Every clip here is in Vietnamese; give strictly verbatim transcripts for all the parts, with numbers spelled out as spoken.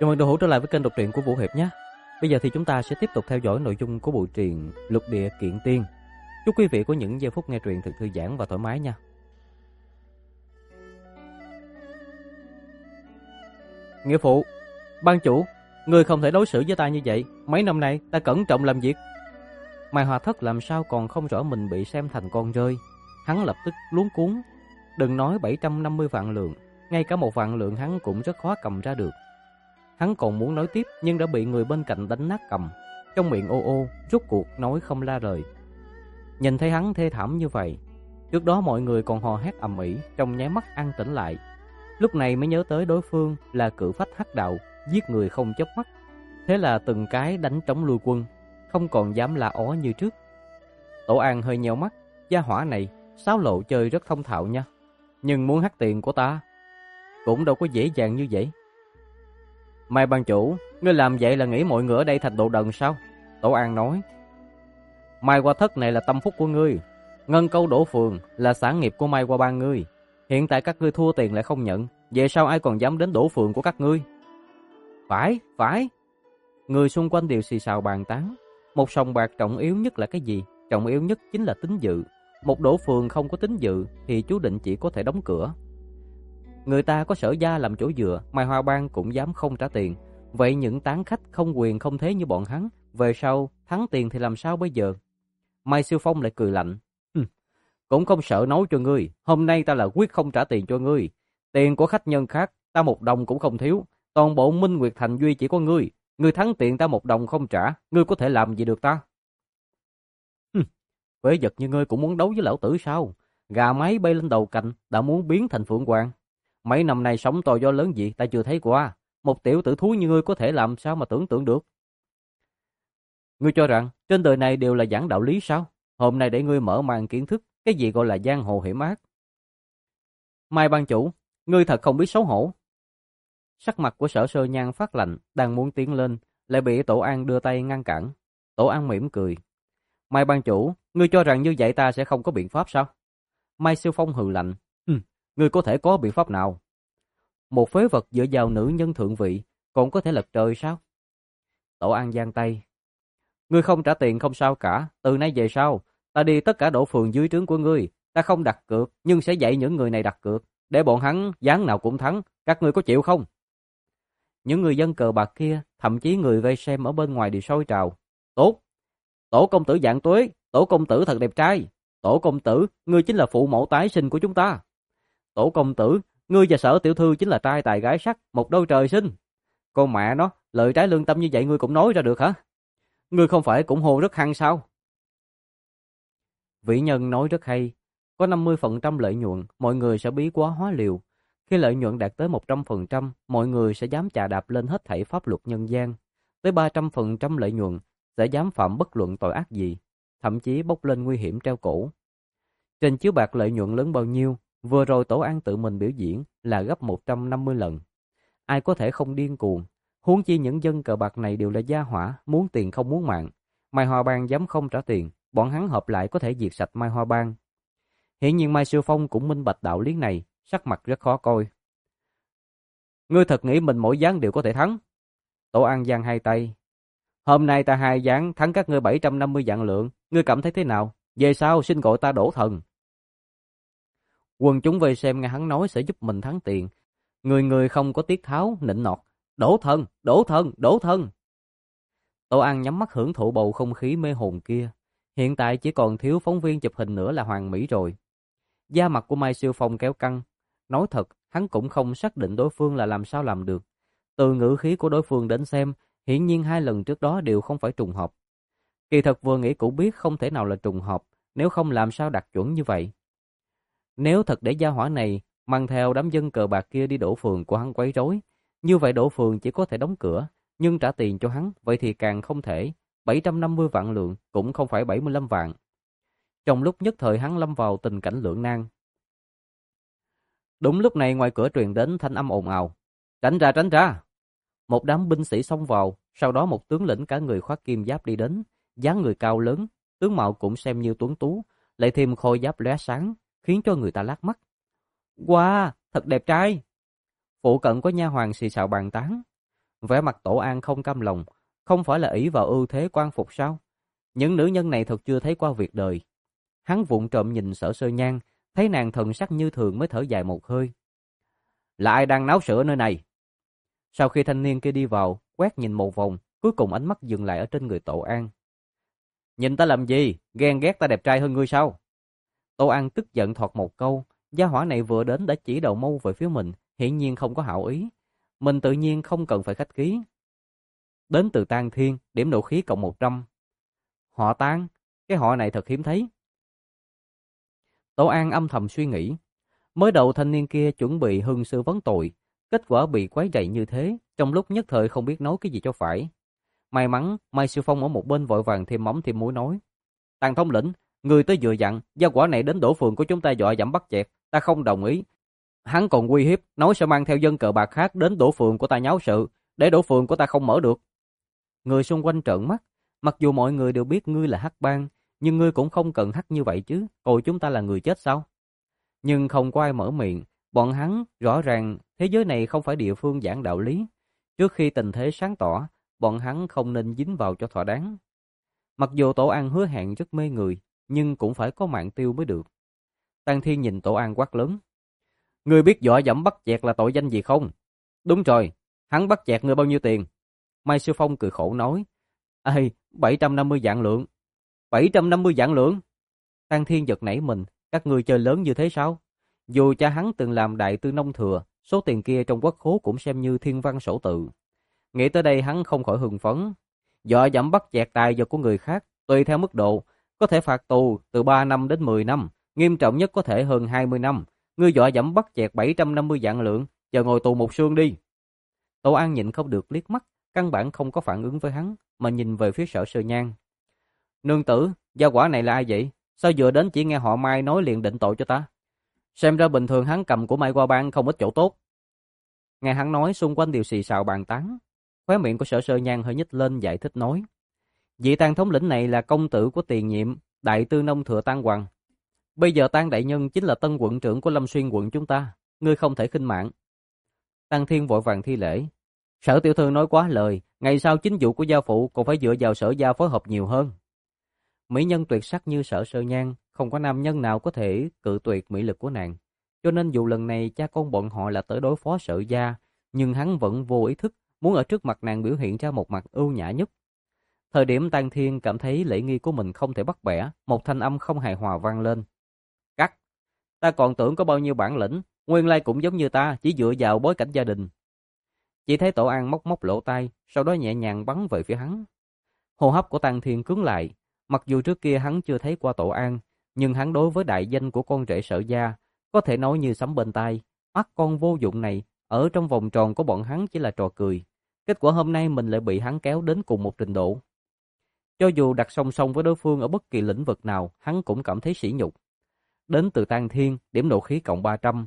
Chào mừng đồ hữu trở lại với kênh đọc truyện của Vũ Hiệp nhé. Bây giờ thì chúng ta sẽ tiếp tục theo dõi nội dung của bộ truyện Lục Địa Kiện Tiên. Chúc quý vị có những giây phút nghe truyện thật thư giãn và thoải mái nha. Nghĩa phụ, ban chủ, ngươi không thể đối xử với ta như vậy. Mấy năm nay ta cẩn trọng làm việc. Mai Hoa Thất làm sao còn không rõ mình bị xem thành con rơi. Hắn lập tức luống cuống. Đừng nói bảy trăm năm mươi vạn lượng, ngay cả một vạn lượng hắn cũng rất khó cầm ra được. Hắn còn muốn nói tiếp nhưng đã bị người bên cạnh đánh nát cầm, trong miệng ô ô, rốt cuộc nói không ra lời. Nhìn thấy hắn thê thảm như vậy, trước đó mọi người còn hò hét ầm ĩ, trong nháy mắt an tĩnh lại. Lúc này mới nhớ tới đối phương là cự phách hắc đạo, giết người không chớp mắt. Thế là từng cái đánh trống lui quân, không còn dám la ó như trước. Tổ An hơi nheo mắt, gia hỏa này sáo lộ chơi rất thông thạo nha, nhưng muốn hắt tiền của ta cũng đâu có dễ dàng như vậy. Mai ban chủ, ngươi làm vậy là nghĩ mọi người ở đây thành đồ đần sao? Tổ An nói. Mai Hoa Thất này là tâm phúc của ngươi, Ngân Câu Đổ Phường là sản nghiệp của Mai Hoa Bang ngươi. Hiện tại các ngươi thua tiền lại không nhận, về sau ai còn dám đến đổ phường của các ngươi? Phải, phải. Người xung quanh đều xì xào bàn tán. Một sòng bạc trọng yếu nhất là cái gì? Trọng yếu nhất chính là tín dự. Một đổ phường không có tín dự thì chú định chỉ có thể đóng cửa. Người ta có Sở Gia làm chỗ dựa, Mai Hoa Bang cũng dám không trả tiền. Vậy những tán khách không quyền không thế như bọn hắn, về sau thắng tiền thì làm sao bây giờ? Mai Siêu Phong lại cười lạnh. Cũng không sợ nói cho ngươi, hôm nay ta là quyết không trả tiền cho ngươi. Tiền của khách nhân khác, ta một đồng cũng không thiếu. Toàn bộ Minh Nguyệt Thành duy chỉ có ngươi. Ngươi thắng tiền ta một đồng không trả, ngươi có thể làm gì được ta? Quế vật như ngươi cũng muốn đấu với lão tử sao? Gà mái bay lên đầu cành, đã muốn biến thành phượng hoàng. Mấy năm nay sóng to gió lớn gì ta chưa thấy qua. Một tiểu tử thú như ngươi có thể làm sao mà tưởng tượng được? Ngươi cho rằng trên đời này đều là giảng đạo lý sao? Hôm nay để ngươi mở màn kiến thức cái gì gọi là giang hồ hiểm ác. Mai ban chủ, ngươi thật không biết xấu hổ. Sắc mặt của Sở Sơ Nhan phát lạnh, đang muốn tiến lên, lại bị Tổ An đưa tay ngăn cản. Tổ An mỉm cười. Mai ban chủ, ngươi cho rằng như vậy ta sẽ không có biện pháp sao? Mai Siêu Phong hừ lạnh. Ừ, ngươi có thể có biện pháp nào? Một phế vật dựa vào nữ nhân thượng vị, còn có thể lật trời sao? Tổ An giang tay. Ngươi không trả tiền không sao cả, từ nay về sau, ta đi tất cả đổ phường dưới trướng của ngươi, ta không đặt cược, nhưng sẽ dạy những người này đặt cược, để bọn hắn dáng nào cũng thắng, các ngươi có chịu không? Những người dân cờ bạc kia, thậm chí người vây xem ở bên ngoài đều sôi trào. Tốt! Tổ công tử Vạn Tuế, Tổ công tử thật đẹp trai. Tổ công tử, ngươi chính là phụ mẫu tái sinh của chúng ta. Tổ công tử, ngươi và Sở tiểu thư chính là trai tài gái sắc, một đôi trời sinh. Con mẹ nó, lời trái lương tâm như vậy ngươi cũng nói ra được hả? Ngươi không phải cũng hô rất hăng sao? Vĩ nhân nói rất hay, có năm mươi phần trăm lợi nhuận, mọi người sẽ bí quá hóa liều. Khi lợi nhuận đạt tới một trăm phần trăm, mọi người sẽ dám chà đạp lên hết thảy pháp luật nhân gian. Tới ba trăm phần trăm lợi nhuận, sẽ dám phạm bất luận tội ác gì, thậm chí bốc lên nguy hiểm treo cổ. Trên chiếu bạc lợi nhuận lớn bao nhiêu, vừa rồi Tổ An tự mình biểu diễn là gấp một trăm năm mươi lần. Ai có thể không điên cuồng, huống chi những dân cờ bạc này đều là gia hỏa, muốn tiền không muốn mạng. Mai Hoa Bang dám không trả tiền, bọn hắn hợp lại có thể diệt sạch Mai Hoa Bang. Hiển nhiên Mai Siêu Phong cũng minh bạch đạo lý này, sắc mặt rất khó coi. Ngươi thật nghĩ mình mỗi ván đều có thể thắng? Tổ An giang hai tay. Hôm nay ta hai ván thắng các ngươi bảy trăm năm mươi vạn lượng, ngươi cảm thấy thế nào? Về sau xin gọi ta Đổ Thần. Quần chúng vây xem nghe hắn nói sẽ giúp mình thắng tiền, người người không có tiết tháo nịnh nọt. Đổ Thần, Đổ Thần, Đổ Thần. Tổ An nhắm mắt hưởng thụ bầu không khí mê hồn kia. Hiện tại chỉ còn thiếu phóng viên chụp hình nữa là hoàn mỹ rồi. Da mặt của Mai Siêu Phong kéo căng. Nói thật, hắn cũng không xác định đối phương là làm sao làm được. Từ ngữ khí của đối phương đến xem, hiển nhiên hai lần trước đó đều không phải trùng hợp. Kỳ thật vừa nghĩ cũng biết không thể nào là trùng hợp, nếu không làm sao đạt chuẩn như vậy. Nếu thật để gia hỏa này mang theo đám dân cờ bạc kia đi đổ phường của hắn quấy rối, như vậy đổ phường chỉ có thể đóng cửa, nhưng trả tiền cho hắn, vậy thì càng không thể. bảy trăm năm mươi vạn lượng cũng không phải bảy mươi lăm vạn. Trong lúc nhất thời hắn lâm vào tình cảnh lưỡng nan. Đúng lúc này ngoài cửa truyền đến thanh âm ồn ào. Tránh ra, tránh ra! Một đám binh sĩ xông vào, sau đó một tướng lĩnh cả người khoác kim giáp đi đến, dáng người cao lớn, tướng mạo cũng xem như tuấn tú, lại thêm khôi giáp lóe sáng, khiến cho người ta lác mắt. Wow, thật đẹp trai! Phụ cận có nha hoàn xì xào bàn tán. Vẻ mặt Tổ An không cam lòng, không phải là ỷ vào ưu thế quan phục sao? Những nữ nhân này thật chưa thấy qua việc đời. Hắn vụng trộm nhìn Sở Sơ Nhan, thấy nàng thần sắc như thường mới thở dài một hơi. Là ai đang náo sự ở nơi này? Sau khi thanh niên kia đi vào, quét nhìn một vòng, cuối cùng ánh mắt dừng lại ở trên người Tổ An. Nhìn ta làm gì? Ghen ghét ta đẹp trai hơn ngươi sao? Tổ An tức giận thọt một câu, gia hỏa này vừa đến đã chỉ đầu mâu về phía mình, hiển nhiên không có hảo ý. Mình tự nhiên không cần phải khách khí. Đến từ Tang Thiên, điểm nộ khí cộng một trăm. Họ Tang, cái họ này thật hiếm thấy. Tổ An âm thầm suy nghĩ. Mới đầu thanh niên kia chuẩn bị hưng sư vấn tội, kết quả bị quấy rầy như thế, trong lúc nhất thời không biết nói cái gì cho phải. May mắn, Mai Siêu Phong ở một bên vội vàng thêm mắm thêm muối nói. Tang thống lĩnh, người tới vừa dặn, gia quả này đến đổ phường của chúng ta dọa dẫm bắt chẹt, ta không đồng ý. Hắn còn uy hiếp, nói sẽ mang theo dân cờ bạc khác đến đổ phường của ta nháo sự, để đổ phường của ta không mở được. Người xung quanh trợn mắt, mặc dù mọi người đều biết ngươi là hắc bang, nhưng ngươi cũng không cần hắc như vậy chứ, coi chúng ta là người chết sao? Nhưng không có ai mở miệng, bọn hắn rõ ràng thế giới này không phải địa phương giảng đạo lý. Trước khi tình thế sáng tỏ, bọn hắn không nên dính vào cho thỏa đáng. Mặc dù Tổ An hứa hẹn rất mê người, nhưng cũng phải có mạng tiêu mới được. Tang Thiên nhìn Tổ An quát lớn. Ngươi biết dọa dẫm bắt chẹt là tội danh gì không? Đúng rồi, hắn bắt chẹt ngươi bao nhiêu tiền? Mai Sư Phong cười khổ nói. Ê, bảy trăm năm mươi vạn lượng. bảy trăm năm mươi vạn lượng? Tang Thiên giật nảy mình, các ngươi chơi lớn như thế sao? Dù cha hắn từng làm đại tư nông thừa, số tiền kia trong quốc khố cũng xem như thiên văn sổ tự. Nghĩ tới đây hắn không khỏi hưng phấn. Dọa dẫm bắt chẹt tài vật của người khác, tùy theo mức độ, có thể phạt tù từ ba năm đến mười năm, nghiêm trọng nhất có thể hơn hai mươi năm. Ngươi dọa dẫm bắt chẹt bảy trăm năm mươi vạn lượng, chờ ngồi tù một xương đi. Tổ An nhịn không được liếc mắt, căn bản không có phản ứng với hắn, mà nhìn về phía Sở Sơ Nhan. Nương tử, gia quả này là ai vậy? Sao vừa đến chỉ nghe họ Mai nói liền định tội cho ta? Xem ra bình thường hắn cầm của Mai qua bang không ít chỗ tốt. Nghe hắn nói xung quanh đều xì xào bàn tán. Khóe miệng của Sở Sơ Nhan hơi nhếch lên giải thích nói. Vị Tang thống lĩnh này là công tử của tiền nhiệm, đại tư nông thừa Tang Hoàng. Bây giờ Tang đại nhân chính là tân quận trưởng của Lâm Xuyên quận chúng ta, ngươi không thể khinh mạng. Tang Thiên vội vàng thi lễ. Sở tiểu thư nói quá lời, ngày sau chính vụ của gia phụ còn phải dựa vào Sở gia phối hợp nhiều hơn. Mỹ nhân tuyệt sắc như Sở Sơ Nhan, không có nam nhân nào có thể cự tuyệt mỹ lực của nàng. Cho nên dù lần này cha con bọn họ là tới đối phó Sở gia, nhưng hắn vẫn vô ý thức muốn ở trước mặt nàng biểu hiện ra một mặt ưu nhã nhất. Thời điểm Tang Thiên cảm thấy lễ nghi của mình không thể bắt bẻ, một thanh âm không hài hòa vang lên. Cắt! Ta còn tưởng có bao nhiêu bản lĩnh, nguyên lai cũng giống như ta, chỉ dựa vào bối cảnh gia đình. Chỉ thấy Tổ An móc móc lỗ tai, sau đó nhẹ nhàng bắn về phía hắn. Hô hấp của Tang Thiên cứng lại, mặc dù trước kia hắn chưa thấy qua Tổ An, nhưng hắn đối với đại danh của con rể Sở gia, có thể nói như sấm bên tai, bắt con vô dụng này, ở trong vòng tròn của bọn hắn chỉ là trò cười. Kết quả hôm nay mình lại bị hắn kéo đến cùng một trình độ. Cho dù đặt song song với đối phương ở bất kỳ lĩnh vực nào, hắn cũng cảm thấy sỉ nhục. Đến từ Tang Thiên, điểm nộ khí cộng ba trăm.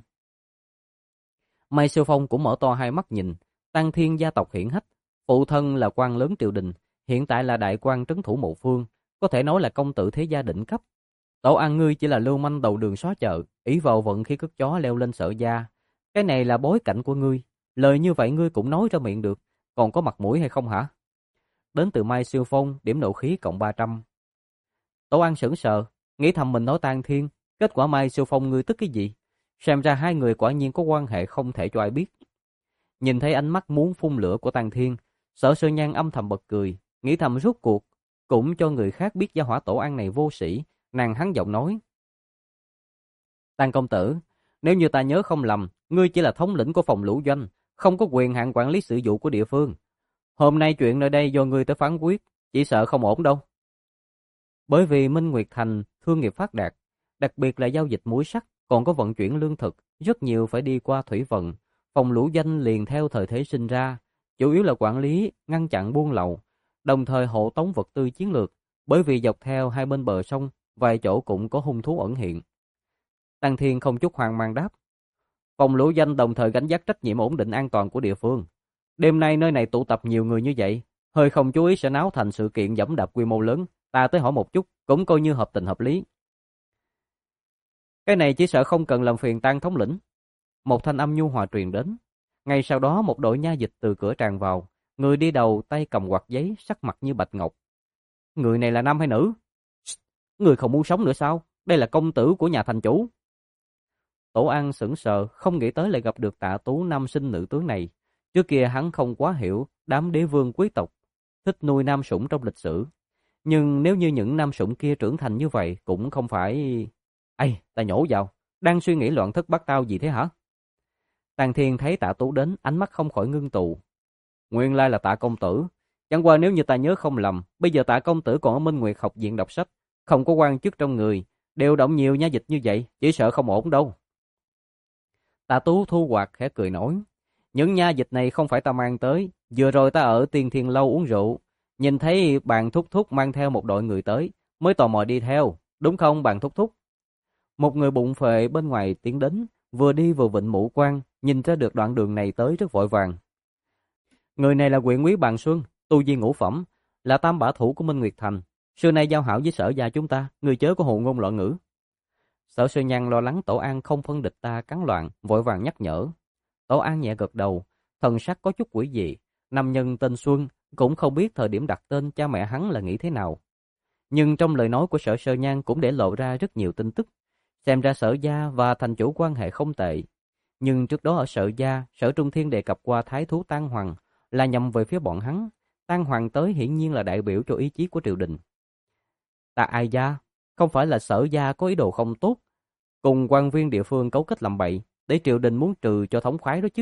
Mai Siêu Phong cũng mở to hai mắt nhìn. Tang Thiên gia tộc hiển hách, phụ thân là quan lớn triều đình, hiện tại là đại quan trấn thủ một phương, có thể nói là công tử thế gia đỉnh cấp. Tổ An ngươi chỉ là lưu manh đầu đường xó chợ, ỷ vào vận khi cất chó leo lên Sở gia. Cái này là bối cảnh của ngươi, lời như vậy ngươi cũng nói ra miệng được, còn có mặt mũi hay không hả? Đến từ Mai Siêu Phong, điểm nộ khí cộng ba trăm. Tổ An sững sờ, nghĩ thầm mình nói Tang Thiên, kết quả Mai Siêu Phong ngươi tức cái gì? Xem ra hai người quả nhiên có quan hệ không thể cho ai biết. Nhìn thấy ánh mắt muốn phun lửa của Tang Thiên, Sở Sơ Nhan âm thầm bật cười, nghĩ thầm rốt cuộc cũng cho người khác biết gia hỏa Tổ An này vô sĩ. Nàng hắn giọng nói. Tang công tử, nếu như ta nhớ không lầm, ngươi chỉ là thống lĩnh của phòng lũ doanh, không có quyền hạn quản lý sự vụ của địa phương. Hôm nay chuyện nơi đây do ngươi tới phán quyết, chỉ sợ không ổn đâu. Bởi vì Minh Nguyệt Thành thương nghiệp phát đạt, đặc biệt là giao dịch muối sắt, còn có vận chuyển lương thực, rất nhiều phải đi qua thủy vận. Phòng lũ doanh liền theo thời thế sinh ra, chủ yếu là quản lý, ngăn chặn buôn lậu, đồng thời hộ tống vật tư chiến lược, bởi vì dọc theo hai bên bờ sông, vài chỗ cũng có hung thú ẩn hiện. Tang Thiên không chút hoang mang đáp. Phòng lũ doanh đồng thời gánh vác trách nhiệm ổn định an toàn của địa phương. Đêm nay nơi này tụ tập nhiều người như vậy, hơi không chú ý sẽ náo thành sự kiện dẫm đạp quy mô lớn, ta tới hỏi một chút, cũng coi như hợp tình hợp lý. Cái này chỉ sợ không cần làm phiền Tang thống lĩnh. Một thanh âm nhu hòa truyền đến. Ngay sau đó một đội nha dịch từ cửa tràn vào, Người đi đầu tay cầm quạt giấy, sắc mặt như bạch ngọc. Người này là nam hay nữ? Người không muốn sống nữa sao? Đây là công tử của nhà thành chủ. Tổ An sững sờ, không nghĩ tới lại gặp được Tạ Tú nam sinh nữ tướng này. Trước kia hắn không quá hiểu đám đế vương quý tộc thích nuôi nam sủng trong lịch sử. Nhưng nếu như những nam sủng kia trưởng thành như vậy cũng không phải... Ây, ta nhổ vào, đang suy nghĩ loạn thất bát tao gì thế hả? Tàng Thiên thấy Tạ Tú đến, ánh mắt không khỏi ngưng tụ. Nguyên lai là Tạ công tử. Chẳng qua nếu như ta nhớ không lầm, bây giờ Tạ công tử còn ở Minh Nguyệt học viện đọc sách, không có quan chức trong người, điều động nhiều nha dịch như vậy, chỉ sợ không ổn đâu. Tạ Tú thu quạt khẽ cười nói, những nha dịch này không phải ta mang tới, vừa rồi ta ở Tiên Thiên Lâu uống rượu, nhìn thấy bạn thúc thúc mang theo một đội người tới, mới tò mò đi theo, đúng không bạn thúc thúc? Một người bụng phệ bên ngoài tiến đến, vừa đi vừa vịnh mũ quan, nhìn ra được đoạn đường này tới rất vội vàng. Người này là huyện úy Bàn Xuân, tu vi ngũ phẩm, là tam bả thủ của Minh Nguyệt Thành. Xưa nay giao hảo với Sở gia chúng ta, người chớ có hồ ngôn loạn ngữ. Sở Sơ Nhan lo lắng Tổ An không phân địch ta cắn loạn, vội vàng nhắc nhở. Tổ An nhẹ gật đầu, thần sắc có chút quỷ dị. Nam nhân tên Xuân cũng không biết thời điểm đặt tên cha mẹ hắn là nghĩ thế nào. Nhưng trong lời nói của Sở Sơ Nhan cũng để lộ ra rất nhiều tin tức. Xem ra Sở gia và thành chủ quan hệ không tệ. Nhưng trước đó ở Sở gia, Sở Trung Thiên đề cập qua thái thú Tang Hoàng là nhằm về phía bọn hắn. Tang Hoàng tới hiển nhiên là đại biểu cho ý chí của triều đình. Ta Ai gia, không phải là Sở gia có ý đồ không tốt, cùng quan viên địa phương cấu kết làm bậy, để triều đình muốn trừ cho thống khoái đó chứ.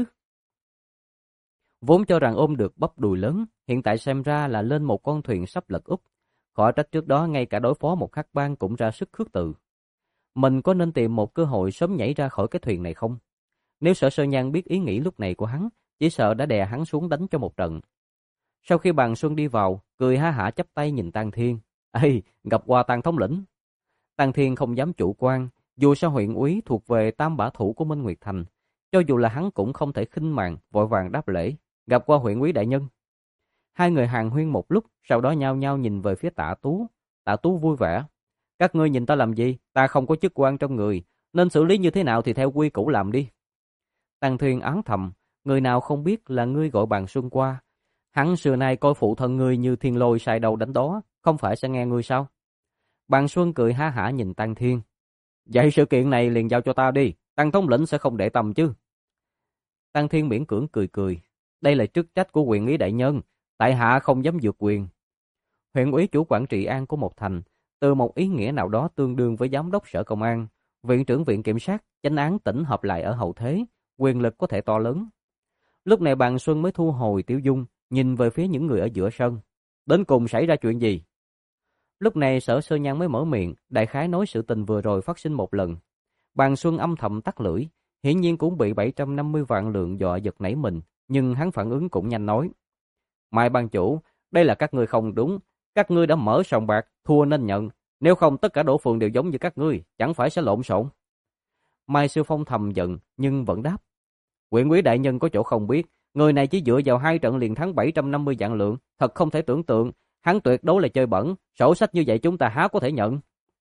Vốn cho rằng ôm được bắp đùi lớn, hiện tại xem ra là lên một con thuyền sắp lật úp. Khỏi trách trước đó ngay cả đối phó một khắc bang cũng ra sức khước từ. Mình có nên tìm một cơ hội sớm nhảy ra khỏi cái thuyền này không? Nếu Sở Sơ Nhan biết ý nghĩ lúc này của hắn, chỉ sợ đã đè hắn xuống đánh cho một trận. Sau khi Bàn Xuân đi vào, cười ha hả chắp tay nhìn Tang Thiên. Ê, gặp qua Tang thống lĩnh. Tang Thiên không dám chủ quan, dù sao huyện úy thuộc về tam bả thủ của Minh Nguyệt Thành, cho dù là hắn cũng không thể khinh màng, vội vàng đáp lễ, gặp qua huyện úy đại nhân. Hai người hàn huyên một lúc, sau đó nhao nhao nhìn về phía Tạ Tú. Tạ Tú vui vẻ. Các ngươi nhìn ta làm gì? Ta không có chức quan trong người, nên xử lý như thế nào thì theo quy củ làm đi. Tang Thiên oán thầm, người nào không biết là ngươi gọi Bàn Xuân qua. Hắn xưa nay coi phụ thân ngươi như thiên lôi sai đầu đánh đó, không phải sẽ nghe ngươi sao? Bàn Xuân cười ha hả nhìn Tang Thiên. Vậy sự kiện này liền giao cho ta đi, Tang thống lĩnh sẽ không để tâm chứ. Tang Thiên miễn cưỡng cười cười. Đây là chức trách của huyện úy đại nhân, tại hạ không dám vượt quyền. Huyện úy chủ quản trị an của một thành, từ một ý nghĩa nào đó tương đương với giám đốc sở công an, viện trưởng viện kiểm sát, chánh án tỉnh hợp lại ở hậu thế, quyền lực có thể to lớn. Lúc này Bàn Xuân mới thu hồi tiểu dung, nhìn về phía những người ở giữa sân. Đến cùng xảy ra chuyện gì? Lúc này Sở Sơ Nhan mới mở miệng, đại khái nói sự tình vừa rồi phát sinh một lần. Bàn Xuân âm thầm tắt lưỡi, hiển nhiên cũng bị bảy trăm năm mươi vạn lượng dọa giật nảy mình, nhưng hắn phản ứng cũng nhanh nói. Mai ban chủ, đây là các ngươi không đúng, các ngươi đã mở sòng bạc, thua nên nhận, nếu không tất cả đổ phường đều giống như các ngươi, chẳng phải sẽ lộn xộn. Mai Siêu Phong thầm giận, nhưng vẫn đáp. Huyện úy đại nhân có chỗ không biết, người này chỉ dựa vào hai trận liền thắng bảy trăm năm mươi vạn lượng, thật không thể tưởng tượng, hắn tuyệt đối là chơi bẩn, sổ sách như vậy chúng ta há có thể nhận.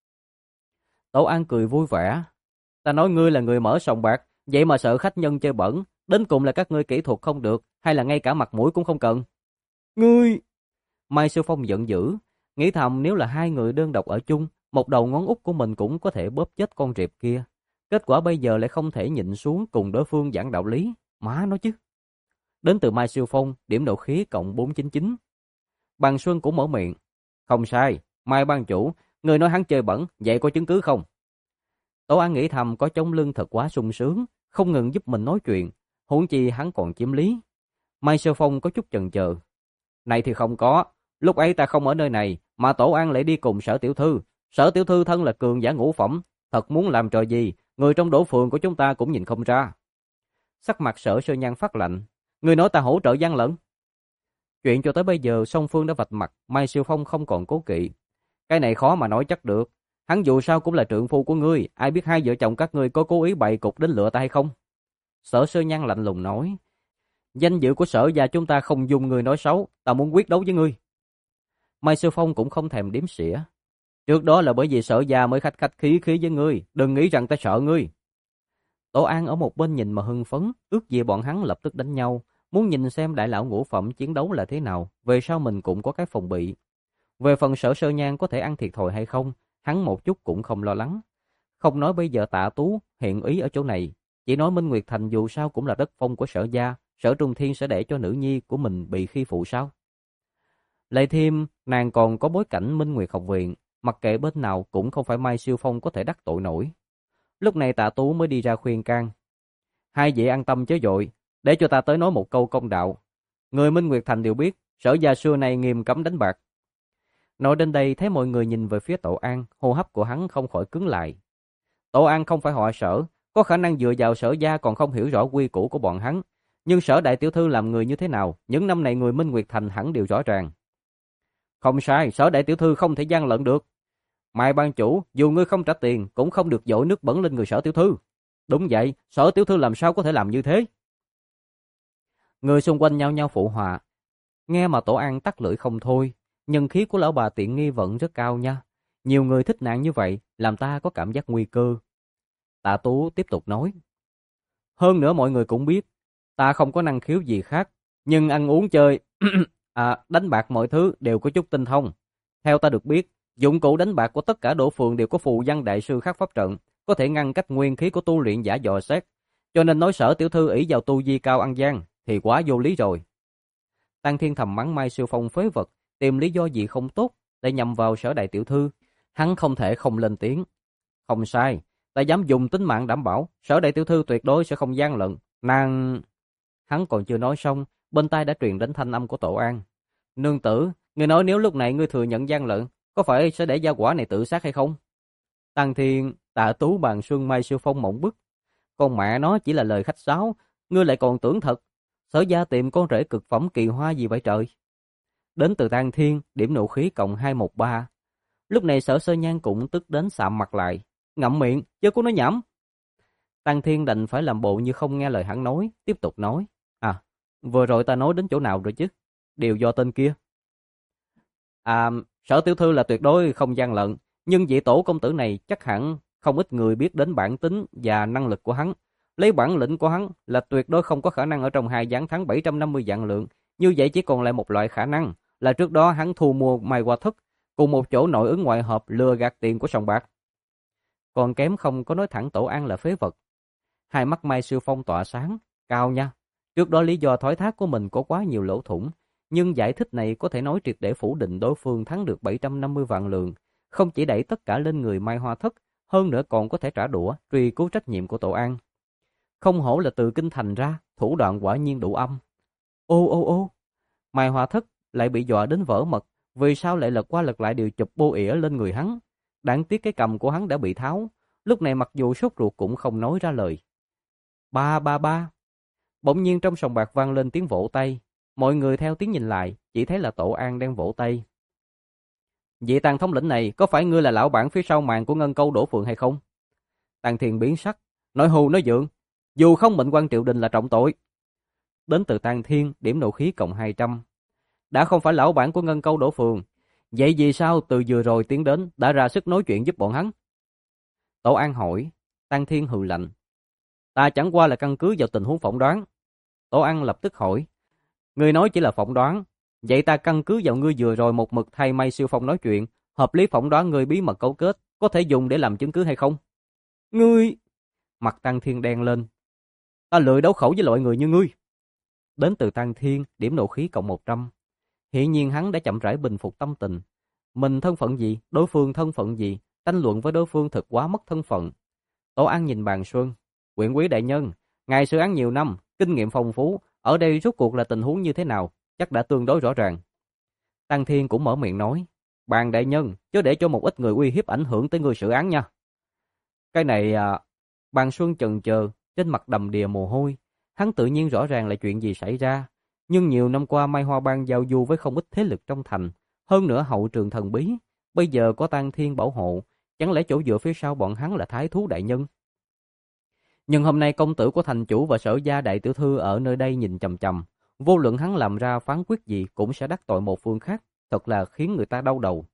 Tổ An cười vui vẻ. Ta nói ngươi là người mở sòng bạc, vậy mà sợ khách nhân chơi bẩn, đến cùng là các ngươi kỹ thuật không được, hay là ngay cả mặt mũi cũng không cần. Ngươi! Mai Siêu Phong giận dữ, nghĩ thầm nếu là hai người đơn độc ở chung, một đầu ngón út của mình cũng có thể bóp chết con rệp kia. Kết quả bây giờ lại không thể nhịn xuống cùng đối phương giảng đạo lý, má nói chứ. Đến từ Mai Siêu Phong, điểm nộ khí cộng bốn trăm chín mươi chín. Bàn Xuân cũng mở miệng. Không sai, Mai ban chủ, người nói hắn chơi bẩn, vậy có chứng cứ không? Tổ An nghĩ thầm có chống lưng thật quá sung sướng, không ngừng giúp mình nói chuyện, huống chi hắn còn chiếm lý. Mai Siêu Phong có chút chần chờ. Này thì không có, lúc ấy ta không ở nơi này, mà Tổ An lại đi cùng Sở tiểu thư. Sở tiểu thư thân là cường giả ngũ phẩm, thật muốn làm trò gì, người trong đổ phường của chúng ta cũng nhìn không ra. Sắc mặt Sở Sơ Nhan phát lạnh. Người nói ta hỗ trợ gian lận. Chuyện cho tới bây giờ song phương đã vạch mặt, Mai Siêu Phong không còn cố kỵ. Cái này khó mà nói chắc được. Hắn dù sao cũng là trượng phu của ngươi, ai biết hai vợ chồng các ngươi có cố ý bày cục đến lựa ta hay không? Sở Sơ Nhan lạnh lùng nói. Danh dự của Sở gia chúng ta không dùng người nói xấu, ta muốn quyết đấu với ngươi. Mai Siêu Phong cũng không thèm đếm xỉa. Trước đó là bởi vì Sở gia mới khách khách khí khí với ngươi, đừng nghĩ rằng ta sợ ngươi. Tổ An ở một bên nhìn mà hưng phấn, ước gì bọn hắn lập tức đánh nhau, muốn nhìn xem đại lão ngũ phẩm chiến đấu là thế nào, về sau mình cũng có cái phòng bị. Về phần Sở Sơ Nhan có thể ăn thiệt thòi hay không, hắn một chút cũng không lo lắng. Không nói bây giờ Tạ Tú hiện ý ở chỗ này, chỉ nói Minh Nguyệt Thành dù sao cũng là đất phong của Sở gia, Sở Trung Thiên sẽ để cho nữ nhi của mình bị khi phụ sao? Lại thêm, nàng còn có bối cảnh Minh Nguyệt học viện, mặc kệ bên nào cũng không phải Mai Siêu Phong có thể đắc tội nổi. Lúc này Tạ Tú mới đi ra khuyên can. Hai vị an tâm chớ vội, để cho ta tới nói một câu công đạo. Người Minh Nguyệt Thành đều biết, Sở gia xưa nay nghiêm cấm đánh bạc. Nói đến đây thấy mọi người nhìn về phía Tổ An, hô hấp của hắn không khỏi cứng lại. Tổ An không phải họ Sở, có khả năng dựa vào Sở gia còn không hiểu rõ quy củ của bọn hắn. Nhưng Sở đại tiểu thư làm người như thế nào, những năm này người Minh Nguyệt Thành hẳn đều rõ ràng. Không sai, Sở đại tiểu thư không thể gian lận được. Mai ban chủ, dù ngươi không trả tiền, cũng không được dội nước bẩn lên người Sở tiểu thư. Đúng vậy, Sở tiểu thư làm sao có thể làm như thế? Người xung quanh nhau nhau phụ họa. Nghe mà Tổ An tắt lưỡi không thôi, nhân khí của lão bà tiện nghi vẫn rất cao nha. Nhiều người thích nàng như vậy, làm ta có cảm giác nguy cơ. Tạ Tú tiếp tục nói. Hơn nữa mọi người cũng biết, ta không có năng khiếu gì khác, nhưng ăn uống chơi, à, đánh bạc mọi thứ đều có chút tinh thông. Theo ta được biết, dụng cụ đánh bạc của tất cả đỗ phường đều có phù văn đại sư khắc pháp trận, có thể ngăn cách nguyên khí của tu luyện giả dò xét. Cho nên nói Sở tiểu thư ỷ vào tu vi cao ăn gian thì quá vô lý rồi. Tăng Thiên thầm mắng Mai Siêu Phong phế vật, tìm lý do gì không tốt để nhằm vào Sở đại tiểu thư. Hắn không thể không lên tiếng. Không sai, ta dám dùng tính mạng đảm bảo, Sở đại tiểu thư tuyệt đối sẽ không gian lận. Nàng... Hắn còn chưa nói xong, bên tai đã truyền đến thanh âm của Tổ An. Nương tử, ngươi nói nếu lúc này ngươi thừa nhận gian lận, có phải sẽ để gia quả này tự sát hay không? Tăng Thiên, Tạ Tú bàn xuân Mai Siêu Phong mộng bức. Con mẹ nó chỉ là lời khách sáo, ngươi lại còn tưởng thật. Sở gia tìm con rể cực phẩm kỳ hoa gì vậy trời? Đến từ Tăng Thiên, điểm nộ khí cộng hai một ba. Lúc này Sở Sơ Nhan cũng tức đến sạm mặt lại. Ngậm miệng, chứ có nói nhảm. Tăng Thiên đành phải làm bộ như không nghe lời hắn nói, tiếp tục nói. À, vừa rồi ta nói đến chỗ nào rồi chứ? Đều do tên kia. À, Sở tiểu thư là tuyệt đối không gian lận, nhưng vị tổ công tử này chắc hẳn không ít người biết đến bản tính và năng lực của hắn. Lấy bản lĩnh của hắn là tuyệt đối không có khả năng ở trong hai ván thắng bảy trăm năm mươi vạn lượng. Như vậy chỉ còn lại một loại khả năng là trước đó hắn thu mua Mai Hoa Thất cùng một chỗ nội ứng ngoại hợp lừa gạt tiền của sòng bạc. Còn kém không có nói thẳng Tổ An là phế vật. Hai mắt Mai Siêu Phong tỏa sáng, cao nha. Trước đó lý do thoái thác của mình có quá nhiều lỗ thủng, nhưng giải thích này có thể nói triệt để phủ định đối phương thắng được bảy trăm năm mươi vạn lượng, không chỉ đẩy tất cả lên người Mai Hoa Thất, hơn nữa còn có thể trả đũa, truy cứu trách nhiệm của Tổ An. Không hổ là từ kinh thành ra, thủ đoạn quả nhiên đủ âm. Ô ô ô, Mai Hoa Thất lại bị dọa đến vỡ mật, vì sao lại lật qua lật lại đều chụp bô ỉa lên người hắn. Đáng tiếc cái cầm của hắn đã bị tháo, lúc này mặc dù sốt ruột cũng không nói ra lời. Ba ba ba. Bỗng nhiên trong sòng bạc vang lên tiếng vỗ tay, mọi người theo tiếng nhìn lại, chỉ thấy là Tổ An đang vỗ tay. Vị Tàng thống lĩnh này, có phải ngươi là lão bản phía sau màn của Ngân Câu Đỗ Phượng hay không? Tàng Thiền biến sắc, nói hù nói dượng, dù không mệnh quan triều đình là trọng tội. Đến từ Tàng Thiên, điểm nộ khí cộng hai trăm. Đã không phải lão bản của Ngân Câu Đỗ Phượng, vậy vì sao từ vừa rồi tiến đến đã ra sức nói chuyện giúp bọn hắn? Tổ An hỏi. Tàng Thiên hừ lạnh, ta chẳng qua là căn cứ vào tình huống phỏng đoán. Tổ An lập tức hỏi, ngươi nói chỉ là phỏng đoán, vậy ta căn cứ vào ngươi vừa rồi một mực thay Mai Siêu Phong nói chuyện, hợp lý phỏng đoán ngươi bí mật cấu kết, có thể dùng để làm chứng cứ hay không? Ngươi... Mặt Tăng Thiên đen lên. Ta lười đấu khẩu với loại người như ngươi. Đến từ Tăng Thiên, điểm nộ khí cộng một trăm. Hiển nhiên hắn đã chậm rãi bình phục tâm tình. Mình thân phận gì, đối phương thân phận gì, tranh luận với đối phương thật quá mất thân phận. Tổ An nhìn Bàn Xuân. Quyển quý đại nhân, ngài xử án nhiều năm, kinh nghiệm phong phú, ở đây rốt cuộc là tình huống như thế nào, chắc đã tương đối rõ ràng. Tăng Thiên cũng mở miệng nói, Bàn đại nhân, chớ để cho một ít người uy hiếp ảnh hưởng tới người xử án nha. Cái này à... Bàn Xuân chần chờ, trên mặt đầm đìa mồ hôi. Hắn tự nhiên rõ ràng là chuyện gì xảy ra. Nhưng nhiều năm qua Mai Hoa Bang giao du với không ít thế lực trong thành. Hơn nữa hậu trường thần bí. Bây giờ có Tăng Thiên bảo hộ. Chẳng lẽ chỗ dựa phía sau bọn hắn là Thái Thú đại nhân? Nhưng hôm nay công tử của thành chủ và Sở gia đại tiểu thư ở nơi đây nhìn chằm chằm. Vô luận hắn làm ra phán quyết gì cũng sẽ đắc tội một phương khác. Thật là khiến người ta đau đầu.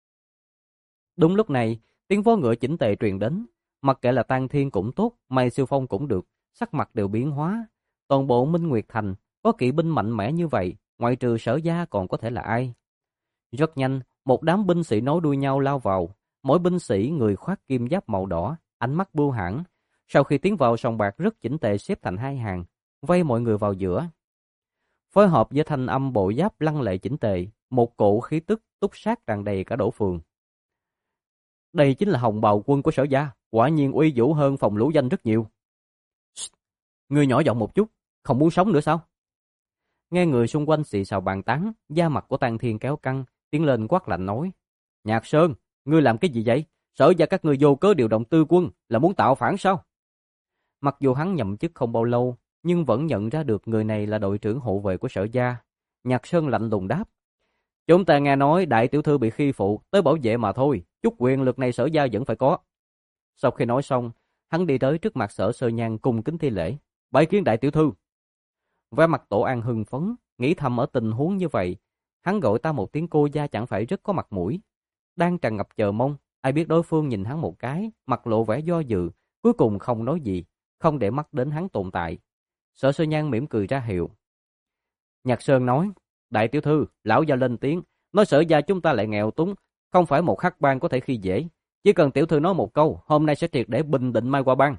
Đúng lúc này, tiếng vó ngựa chỉnh tề truyền đến. Mặc kệ là Tăng Thiên cũng tốt, Mai Siêu Phong cũng được, sắc mặt đều biến hóa. Toàn bộ Minh Nguyệt Thành, Có kỵ binh mạnh mẽ như vậy, ngoại trừ Sở Gia còn có thể là ai? Rất nhanh, một đám binh sĩ nối đuôi nhau lao vào. Mỗi binh sĩ người khoác kim giáp màu đỏ, ánh mắt bưu hãn. Sau khi tiến vào sòng bạc rất chỉnh tề xếp thành hai hàng, vây mọi người vào giữa. Phối hợp với thanh âm bộ giáp lăng lệ chỉnh tề, một cỗ khí tức túc sát tràn đầy cả đổ phường. Đây chính là hồng bào quân của Sở Gia, quả nhiên uy vũ hơn phòng lũ danh rất nhiều. Ngươi nhỏ giọng một chút, không muốn sống nữa sao? Nghe người xung quanh xì xào bàn tán, da mặt của Tang Thiên kéo căng, tiến lên quát lạnh nói: Nhạc Sơn, ngươi làm cái gì vậy? Sở Gia các ngươi vô cớ điều động tư quân, là muốn tạo phản sao? Mặc dù hắn nhậm chức không bao lâu, nhưng vẫn nhận ra được người này là đội trưởng hộ vệ của Sở Gia. Nhạc Sơn lạnh lùng đáp: Chúng ta nghe nói đại tiểu thư bị khi phụ, tới bảo vệ mà thôi, chút quyền lực này Sở Gia vẫn phải có. Sau khi nói xong, hắn đi tới trước mặt Sở Sơ Nhan cung kính thi lễ: Bái kiến đại tiểu thư. Vẻ mặt Tổ An hưng phấn, nghĩ thầm ở tình huống như vậy, hắn gọi ta một tiếng cô gia chẳng phải rất có mặt mũi. Đang tràn ngập chờ mong, ai biết đối phương nhìn hắn một cái, mặt lộ vẻ do dự, cuối cùng không nói gì, không để mắt đến hắn tồn tại. Sở Sơ Nhan mỉm cười ra hiệu. Nhạc Sơn nói: Đại tiểu thư, lão gia lên tiếng, nói Sở Gia chúng ta lại nghèo túng, không phải một hắc bang có thể khi dễ. Chỉ cần tiểu thư nói một câu, hôm nay sẽ triệt để bình định Mai Hoa Bang.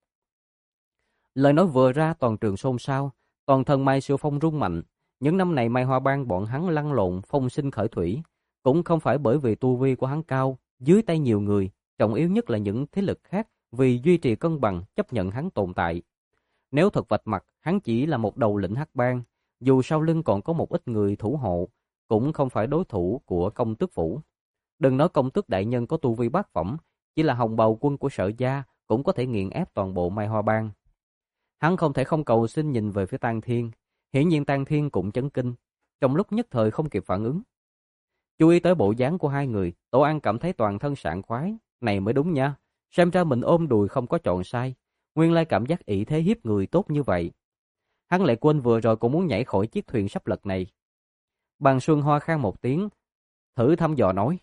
Lời nói vừa ra toàn trường xôn xao, toàn thân Mai Siêu Phong rung mạnh. Những năm này Mai Hoa Bang bọn hắn lăn lộn phong sinh khởi thủy, cũng không phải bởi vì tu vi của hắn cao, dưới tay nhiều người, trọng yếu nhất là những thế lực khác vì duy trì cân bằng chấp nhận hắn tồn tại. Nếu thật vạch mặt, hắn chỉ là một đầu lĩnh hắc bang, dù sau lưng còn có một ít người thủ hộ, cũng không phải đối thủ của công tước phủ. Đừng nói công tước đại nhân có tu vi bát phẩm, chỉ là hồng bào quân của Sở Gia cũng có thể nghiền ép toàn bộ Mai Hoa Bang. Hắn không thể không cầu xin nhìn về phía Tang Thiên, hiển nhiên Tang Thiên cũng chấn kinh, trong lúc nhất thời không kịp phản ứng. Chú ý tới bộ dáng của hai người, Tổ An cảm thấy toàn thân sảng khoái, này mới đúng nha, xem ra mình ôm đùi không có chọn sai, nguyên lai cảm giác ỷ thế hiếp người tốt như vậy. Hắn lại quên vừa rồi cũng muốn nhảy khỏi chiếc thuyền sắp lật này. Bàn Xuân ho khan một tiếng, thử thăm dò nói: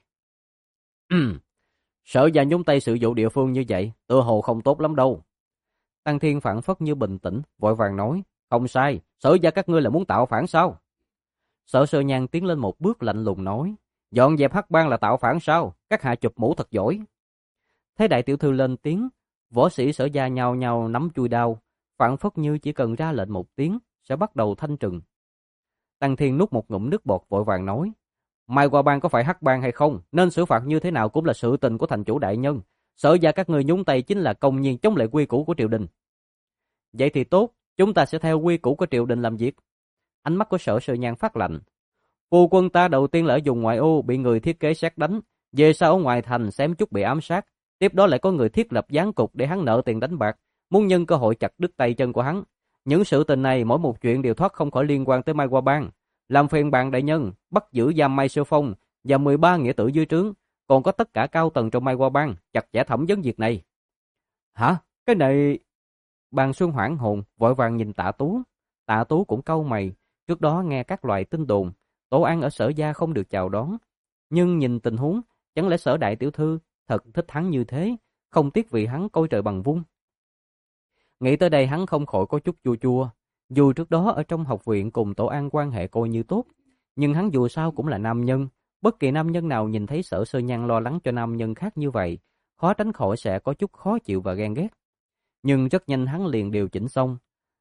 Sở Gia nhúng tay sự vụ địa phương như vậy, tựa hồ không tốt lắm đâu. Tăng Thiên phản phất như bình tĩnh, vội vàng nói: Không sai, Sở Gia các ngươi là muốn tạo phản sao? Sở Sơ Nhan tiến lên một bước lạnh lùng nói: Dọn dẹp hắc bang là tạo phản sao? Các hạ chụp mũ thật giỏi. Thấy đại tiểu thư lên tiếng, võ sĩ Sở Gia nhao nhao nắm chui đao, phản phất như chỉ cần ra lệnh một tiếng sẽ bắt đầu thanh trừng. Tăng Thiên nuốt một ngụm nước bọt vội vàng nói: Mai Hoa Bang có phải hắc bang hay không, nên xử phạt như thế nào cũng là sự tình của thành chủ đại nhân. Sở Gia các ngươi nhúng tay chính là công nhiên chống lại quy củ của triều đình. Vậy thì tốt, chúng ta sẽ theo quy củ của triều đình làm việc. Ánh mắt của Sở Sơ Nhan phát lạnh. Phu quân ta đầu tiên là ở vùng ngoại ô bị người thiết kế sát đánh, về sau ở ngoài thành xém chút bị ám sát, tiếp đó lại có người thiết lập gián cục để hắn nợ tiền đánh bạc, muốn nhân cơ hội chặt đứt tay chân của hắn. Những sự tình này mỗi một chuyện đều thoát không khỏi liên quan tới Mai Hoa Bang. Làm phiền bạn đại nhân bắt giữ giam Mai Siêu Phong và mười ba nghĩa tử dưới trướng, còn có tất cả cao tầng trong Mai Hoa Bang chặt chẽ thẩm vấn việc này. Hả? Cái này... Bàn Xuân hoảng hồn vội vàng nhìn Tạ Tú. Tạ Tú cũng cau mày, trước đó nghe các loại tin đồn Tổ An ở Sở Gia không được chào đón, nhưng nhìn tình huống, chẳng lẽ Sở đại tiểu thư thật thích hắn như thế, không tiếc vì hắn coi trời bằng vung. Nghĩ tới đây hắn không khỏi có chút chua chua. Dù trước đó ở trong học viện cùng Tổ An quan hệ coi như tốt, nhưng hắn dù sao cũng là nam nhân, bất kỳ nam nhân nào nhìn thấy Sở Sơ Nhan lo lắng cho nam nhân khác như vậy, khó tránh khỏi sẽ có chút khó chịu và ghen ghét. Nhưng rất nhanh hắn liền điều chỉnh xong.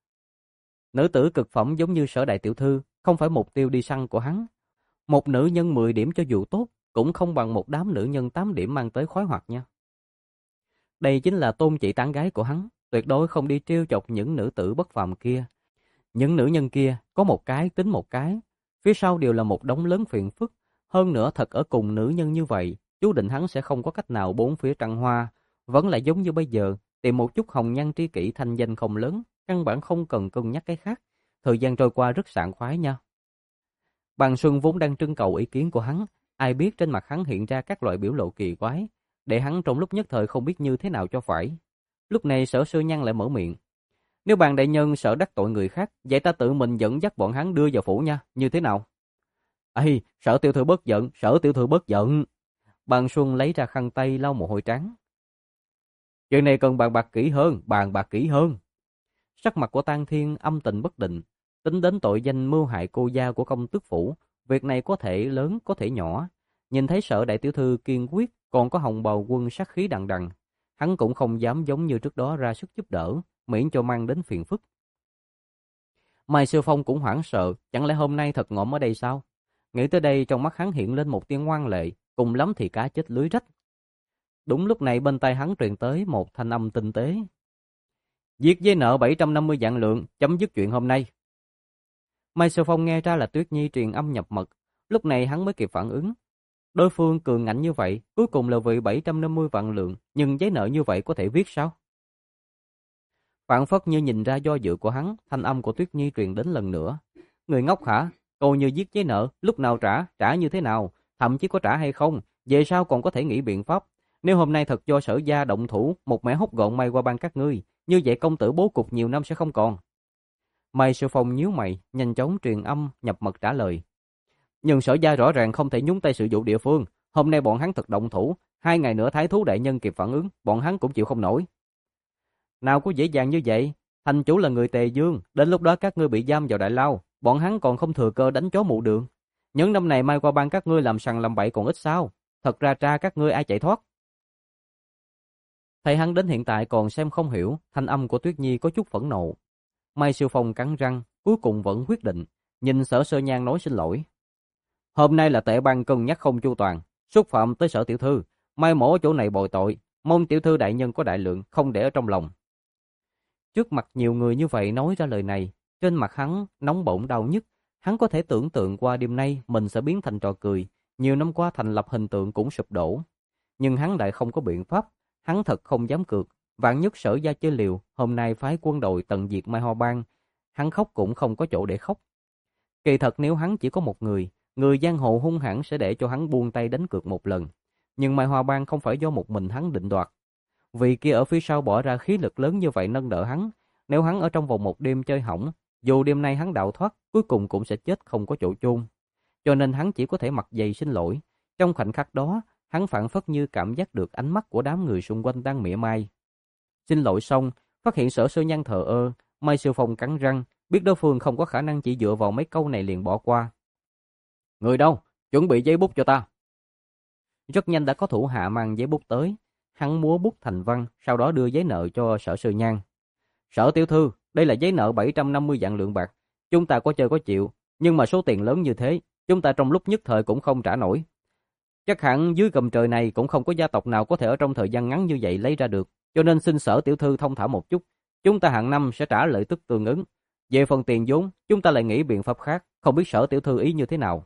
Nữ tử cực phẩm giống như Sở đại tiểu thư không phải mục tiêu đi săn của hắn. Một nữ nhân mười điểm cho dù tốt cũng không bằng một đám nữ nhân tám điểm mang tới khoái hoạt nha. Đây chính là tôn chỉ tán gái của hắn, tuyệt đối không đi trêu chọc những nữ tử bất phàm kia. Những nữ nhân kia có một cái tính một cái, phía sau đều là một đống lớn phiền phức. Hơn nữa thật ở cùng nữ nhân như vậy, chú định hắn sẽ không có cách nào bốn phía trăng hoa. Vẫn là giống như bây giờ, tìm một chút hồng nhan tri kỷ thanh danh không lớn, căn bản không cần cân nhắc cái khác. Thời gian trôi qua rất sảng khoái nha. Bàn Xuân vốn đang trưng cầu ý kiến của hắn, ai biết trên mặt hắn hiện ra các loại biểu lộ kỳ quái, để hắn trong lúc nhất thời không biết như thế nào cho phải. Lúc này Sở Sơ Nhan lại mở miệng: Nếu bàn đại nhân sợ đắc tội người khác, vậy ta tự mình dẫn dắt bọn hắn đưa vào phủ nha, như thế nào? Ây, Sở tiểu thư bớt giận, Sở tiểu thư bớt giận. Bàn Xuân lấy ra khăn tay lau mồ hôi trắng. Chuyện này cần bàn bạc kỹ hơn, bàn bạc kỹ hơn. Sắc mặt của Tang Thiên âm tình bất định, Tính đến tội danh mưu hại cô gia của công tước phủ, việc này có thể lớn có thể nhỏ. Nhìn thấy Sở đại tiểu thư kiên quyết, còn có Hồng Bào Quân sát khí đằng đằng, hắn cũng không dám giống như trước đó ra sức giúp đỡ, miễn cho mang đến phiền phức. Mai Siêu Phong cũng hoảng sợ, chẳng lẽ hôm nay thật ngộm ở đây sao? Nghĩ tới đây, trong mắt hắn hiện lên một tia ngoan lệ, cùng lắm thì cá chết lưới rách. Đúng lúc này bên tai hắn truyền tới một thanh âm tinh tế. Viết giấy nợ bảy trăm năm mươi vạn lượng, chấm dứt chuyện hôm nay. Mai Siêu Phong nghe ra là Tuyết Nhi truyền âm nhập mật, lúc này hắn mới kịp phản ứng. Đối phương cường ngạnh như vậy, cuối cùng là vì bảy trăm năm mươi vạn lượng, nhưng giấy nợ như vậy có thể viết sao? Phản phất như nhìn ra do dự của hắn, thanh âm của Tuyết Nhi truyền đến lần nữa. Người ngốc hả? Coi như viết giấy nợ, lúc nào trả, trả như thế nào, thậm chí có trả hay không, về sau còn có thể nghĩ biện pháp. Nếu hôm nay thật do Sở gia động thủ, một mẻ hốt gọn may qua ban các ngươi, như vậy công tử bố cục nhiều năm sẽ không còn. Mai Siêu Phong nhíu mày, nhanh chóng truyền âm nhập mật trả lời. Nhưng Sở gia rõ ràng không thể nhúng tay sự vụ địa phương, hôm nay bọn hắn thật động thủ, hai ngày nữa Thái thú đại nhân kịp phản ứng, bọn hắn cũng chịu không nổi. Nào có dễ dàng như vậy, thành chủ là người Tề Dương, đến lúc đó các ngươi bị giam vào đại lao, bọn hắn còn không thừa cơ đánh chó mụ đường. Những năm này mai qua ban các ngươi làm sằng làm bậy còn ít sao, thật ra tra các ngươi ai chạy thoát. Thầy hắn đến hiện tại còn xem không hiểu, thanh âm của Tuyết Nhi có chút phẫn nộ. Mai Siêu Phong cắn răng, cuối cùng vẫn quyết định, nhìn Sở Sơ Nhan nói xin lỗi. Hôm nay là tệ ban cân nhắc không chu toàn, xúc phạm tới Sở tiểu thư, mai mổ ở chỗ này bồi tội, mong tiểu thư đại nhân có đại lượng, không để ở trong lòng. Trước mặt nhiều người như vậy nói ra lời này, trên mặt hắn nóng bỏng đau nhức, hắn có thể tưởng tượng qua đêm nay mình sẽ biến thành trò cười, nhiều năm qua thành lập hình tượng cũng sụp đổ. Nhưng hắn lại không có biện pháp, hắn thật không dám cược, vạn nhất Sở gia chơi liều, hôm nay phái quân đội tận diệt Mai Hoa Bang, hắn khóc cũng không có chỗ để khóc. Kỳ thật nếu hắn chỉ có một người, người giang hồ hung hãn sẽ để cho hắn buông tay đánh cược một lần, nhưng Mai Hoa Bang không phải do một mình hắn định đoạt. Vì kia ở phía sau bỏ ra khí lực lớn như vậy nâng đỡ hắn, nếu hắn ở trong vòng một đêm chơi hỏng, dù đêm nay hắn đạo thoát, cuối cùng cũng sẽ chết không có chỗ chôn. Cho nên hắn chỉ có thể mặt dày xin lỗi. Trong khoảnh khắc đó, hắn phảng phất như cảm giác được ánh mắt của đám người xung quanh đang mỉa mai. Xin lỗi xong, phát hiện Sở Sơ Nhan thờ ơ, Mai Siêu Phong cắn răng, biết đối phương không có khả năng chỉ dựa vào mấy câu này liền bỏ qua. Người đâu? Chuẩn bị giấy bút cho ta. Rất nhanh đã có thủ hạ mang giấy bút tới. Hắn múa bút thành văn, sau đó đưa giấy nợ cho Sở Sơ Nhan. Sở tiểu thư, đây là giấy nợ bảy trăm năm mươi vạn lượng bạc. Chúng ta có chơi có chịu, nhưng mà số tiền lớn như thế, chúng ta trong lúc nhất thời cũng không trả nổi. Chắc hẳn dưới gầm trời này cũng không có gia tộc nào có thể ở trong thời gian ngắn như vậy lấy ra được, cho nên xin Sở tiểu thư thông thả một chút. Chúng ta hàng năm sẽ trả lợi tức tương ứng. Về phần tiền vốn, chúng ta lại nghĩ biện pháp khác, không biết Sở tiểu thư ý như thế nào.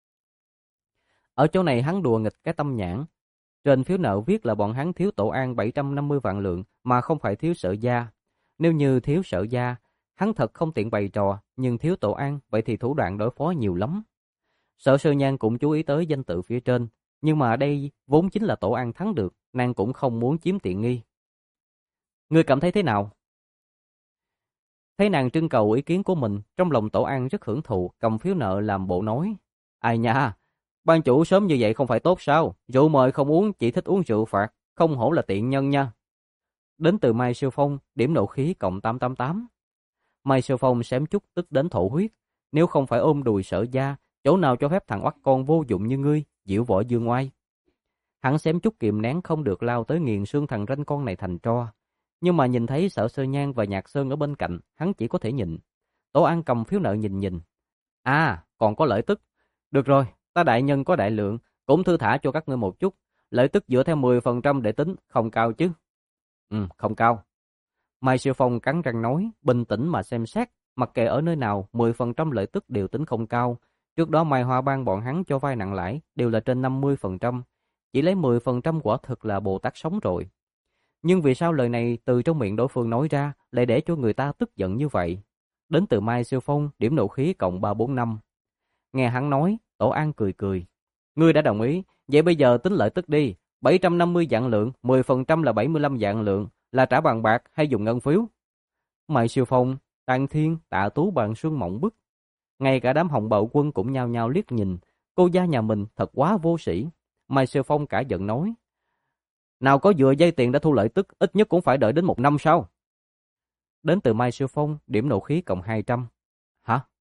Ở chỗ này hắn đùa nghịch cái tâm nhãn. Trên phiếu nợ viết là bọn hắn thiếu Tổ An bảy trăm năm mươi vạn lượng mà không phải thiếu Sở gia. Nếu như thiếu Sở gia, hắn thật không tiện bày trò, nhưng thiếu Tổ An, vậy thì thủ đoạn đối phó nhiều lắm. Sở Sơ Nhan cũng chú ý tới danh tự phía trên, nhưng mà đây vốn chính là Tổ An thắng được, nàng cũng không muốn chiếm tiện nghi. Ngươi cảm thấy thế nào? Thấy nàng trưng cầu ý kiến của mình, trong lòng Tổ An rất hưởng thụ, cầm phiếu nợ làm bộ nói. Ai nha, ban chủ sớm như vậy không phải tốt sao? Rượu mời không uống, chỉ thích uống rượu phạt, không hổ là tiện nhân nha. Đến từ Mai Siêu Phong, điểm nộ khí cộng tám tám tám. Mai Siêu Phong xém chút tức đến thổ huyết. Nếu không phải ôm đùi Sở gia, chỗ nào cho phép thằng oắt con vô dụng như ngươi, diễu võ dương oai. Hắn xém chút kiềm nén không được lao tới nghiền xương thằng ranh con này thành tro. Nhưng mà nhìn thấy Sở Sơ Nhan và Nhạc Sơn ở bên cạnh, hắn chỉ có thể nhịn. Tổ An cầm phiếu nợ nhìn nhìn. À, còn có lợi tức. Được rồi, ta đại nhân có đại lượng, cũng thư thả cho các ngươi một chút. Lợi tức dựa theo mười phần trăm để tính, không cao chứ? Ừ, không cao. Mai Siêu Phong cắn răng nói, bình tĩnh mà xem xét, mặc kệ ở nơi nào, mười phần trăm lợi tức đều tính không cao. Trước đó Mai Hoa Bang bọn hắn cho vay nặng lãi đều là trên năm mươi phần trăm, chỉ lấy mười phần trăm quả thực là Bồ Tát sống rồi. Nhưng vì sao lời này từ trong miệng đối phương nói ra lại để cho người ta tức giận như vậy? Đến từ Mai Siêu Phong, điểm nộ khí cộng ba bốn năm. Nghe hắn nói, Tổ An cười cười. Ngươi đã đồng ý, vậy bây giờ tính lợi tức đi, bảy trăm năm mươi vạn lượng, mười phần trăm là bảy mươi lăm vạn lượng, là trả bằng bạc hay dùng ngân phiếu? Mai Siêu Phong, Tàn Thiên, Tạ Tú Bàn Xuân mộng bức. Ngay cả đám Hồng Bào Quân cũng nhao nhao liếc nhìn, cô gia nhà mình thật quá vô sĩ. Mai Siêu Phong cả giận nói. Nào có vừa dây tiền đã thu lợi tức, ít nhất cũng phải đợi đến một năm sau. Đến từ Mai Siêu Phong, điểm nộ khí cộng hai trăm. Hả?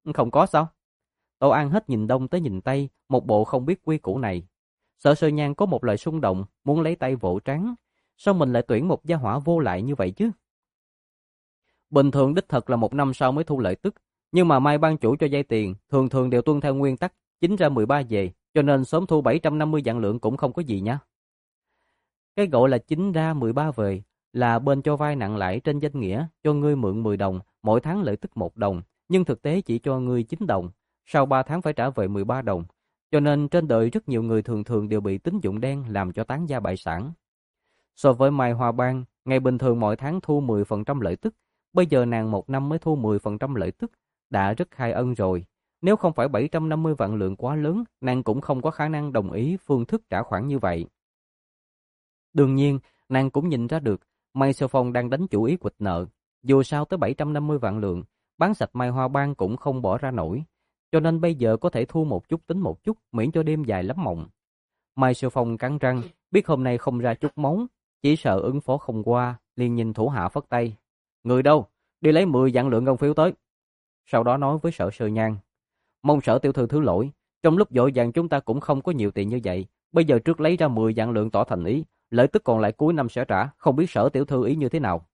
Không có sao? Tổ An hết nhìn đông tới nhìn tây, một bộ không biết quy củ này. Sở Sơ Nhan có một lời xung động, muốn lấy tay vỗ trán. Sao mình lại tuyển một gia hỏa vô lại như vậy chứ? Bình thường đích thật là một năm sau mới thu lợi tức, nhưng mà Mai ban chủ cho vay tiền, thường thường đều tuân theo nguyên tắc chín ra mười ba về, cho nên sớm thu bảy trăm năm mươi vạn lượng cũng không có gì nha. Cái gọi là chín ra mười ba về là bên cho vay nặng lãi trên danh nghĩa cho ngươi mượn mười đồng, mỗi tháng lợi tức một đồng, nhưng thực tế chỉ cho ngươi chín đồng, sau ba tháng phải trả về mười ba đồng. Cho nên trên đời rất nhiều người thường thường đều bị tín dụng đen làm cho tán gia bại sản. So với Mai Hoa Bang, ngày bình thường mỗi tháng thu mười phần trăm lợi tức, bây giờ nàng một năm mới thu mười phần trăm lợi tức, đã rất khai ân rồi. Nếu không phải bảy trăm năm mươi vạn lượng quá lớn, nàng cũng không có khả năng đồng ý phương thức trả khoản như vậy. Đương nhiên, nàng cũng nhìn ra được, Mai Siêu Phong đang đánh chủ ý quỵt nợ. Dù sao tới bảy trăm năm mươi vạn lượng, bán sạch Mai Hoa Bang cũng không bỏ ra nổi. Cho nên bây giờ có thể thu một chút tính một chút, miễn cho đêm dài lắm mộng. Mai Siêu Phong cắn răng, biết hôm nay không ra chút móng, chỉ sợ ứng phó không qua, liền nhìn thủ hạ phất tay. Người đâu? Đi lấy mười vạn lượng ngân phiếu tới. Sau đó nói với Sở Sơ Nhan. Mong Sở tiểu thư thứ lỗi, trong lúc vội vàng chúng ta cũng không có nhiều tiền như vậy. Bây giờ trước lấy ra mười vạn lượng tỏ thành ý, lợi tức còn lại cuối năm sẽ trả, không biết Sở tiểu thư ý như thế nào.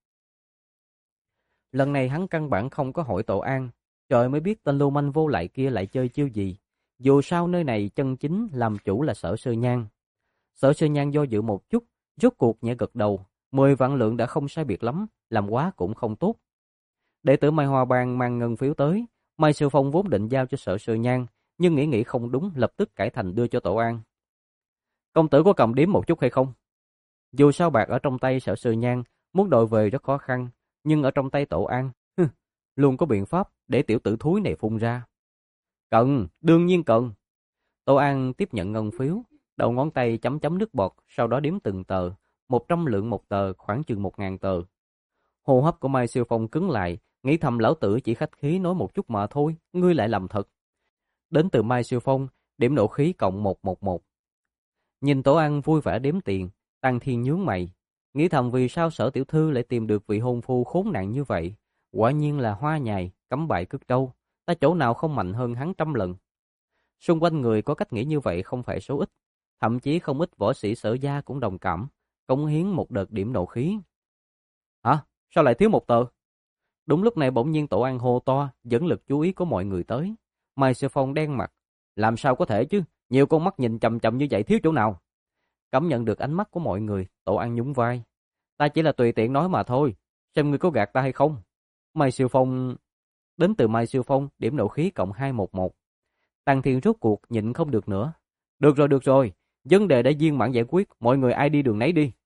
Lần này hắn căn bản không có hỏi Tổ An, trời mới biết tên lưu manh vô lại kia lại chơi chiêu gì. Dù sao nơi này chân chính làm chủ là Sở Sơ Nhan. Sở Sơ Nhan do dự một chút, rốt cuộc nhẹ gật đầu, mười vạn lượng đã không sai biệt lắm, làm quá cũng không tốt. Đệ tử Mai Hoa Bang mang ngân phiếu tới, Mai Siêu Phong vốn định giao cho Sở Sơ Nhan, nhưng nghĩ nghĩ không đúng, lập tức cải thành đưa cho Tổ An. Công tử có cầm điếm một chút hay không? Dù sao bạc ở trong tay Sở Sơ Nhan, muốn đòi về rất khó khăn, nhưng ở trong tay Tổ An, luôn có biện pháp để tiểu tử thúi này phun ra. Cần, đương nhiên cần. Tổ An tiếp nhận ngân phiếu, đầu ngón tay chấm chấm nước bọt, sau đó đếm từng tờ, một trăm lượng một tờ, khoảng chừng một ngàn tờ. Hô hấp của Mai Siêu Phong cứng lại, nghĩ thầm lão tử chỉ khách khí nói một chút mà thôi, ngươi lại làm thật. Đến từ Mai Siêu Phong, điểm nộ khí cộng một một một. Nhìn Tổ An vui vẻ đếm tiền, Tăng Thiên nhướng mày, nghĩ thầm vì sao Sở tiểu thư lại tìm được vị hôn phu khốn nạn như vậy, quả nhiên là hoa nhài, cắm bại cất trâu, ta chỗ nào không mạnh hơn hắn trăm lần. Xung quanh người có cách nghĩ như vậy không phải số ít, thậm chí không ít võ sĩ Sở gia cũng đồng cảm, cống hiến một đợt điểm nộ khí. Hả? Sao lại thiếu một tờ? Đúng lúc này bỗng nhiên Tổ An hô to, dẫn lực chú ý của mọi người tới. Mai Sư Phong đen mặt, làm sao có thể chứ, nhiều con mắt nhìn chằm chằm như vậy thiếu chỗ nào. Cảm nhận được ánh mắt của mọi người, Tổ An nhún vai. Ta chỉ là tùy tiện nói mà thôi, xem ngươi có gạt ta hay không. Mai Sư Phong... Đến từ Mai Sư Phong, điểm nộ khí cộng hai một một. Tăng Thiên rốt cuộc nhịn không được nữa. Được rồi, được rồi, vấn đề đã viên mãn giải quyết, mọi người ai đi đường nấy đi.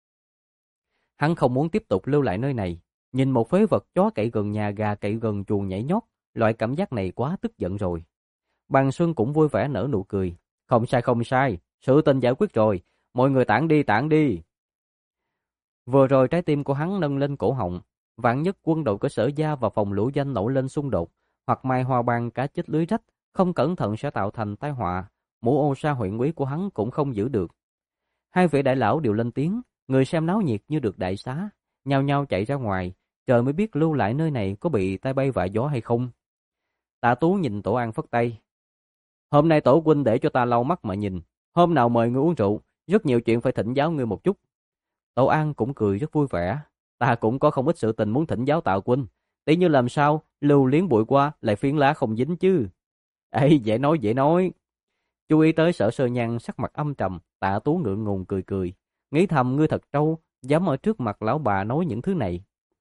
Hắn không muốn tiếp tục lưu lại nơi này, nhìn một phế vật chó cậy gần nhà gà cậy gần chuồng nhảy nhót, loại cảm giác này quá tức giận rồi. Bàn Xuân cũng vui vẻ nở nụ cười. Không sai không sai, sự tình giải quyết rồi, mọi người tản đi tản đi. Vừa rồi trái tim của hắn nâng lên cổ họng, vạn nhất quân đội của Sở gia và phòng lũ danh nổi lên xung đột, hoặc Mai Hoa Bang cá chết lưới rách, không cẩn thận sẽ tạo thành tai họa, mũ ô sa huyện úy của hắn cũng không giữ được. Hai vị đại lão đều lên tiếng, người xem náo nhiệt như được đại xá, nhao nhao chạy ra ngoài, trời mới biết lưu lại nơi này có bị tai bay vạ gió hay không. Tạ Tú nhìn Tổ An phất tay. Hôm nay Tổ huynh để cho ta lau mắt mà nhìn, hôm nào mời ngươi uống rượu, rất nhiều chuyện phải thỉnh giáo ngươi một chút. Tổ An cũng cười rất vui vẻ, ta cũng có không ít sự tình muốn thỉnh giáo Tạ huynh, tỷ như làm sao lưu liếng bụi qua lại phiến lá không dính chứ. Ê, dễ nói dễ nói. Chú ý tới Sở Sơ Nhan sắc mặt âm trầm, Tạ Tú ngượng ngùng cười cười, nghĩ thầm ngươi thật trâu, dám ở trước mặt lão bà nói những thứ này.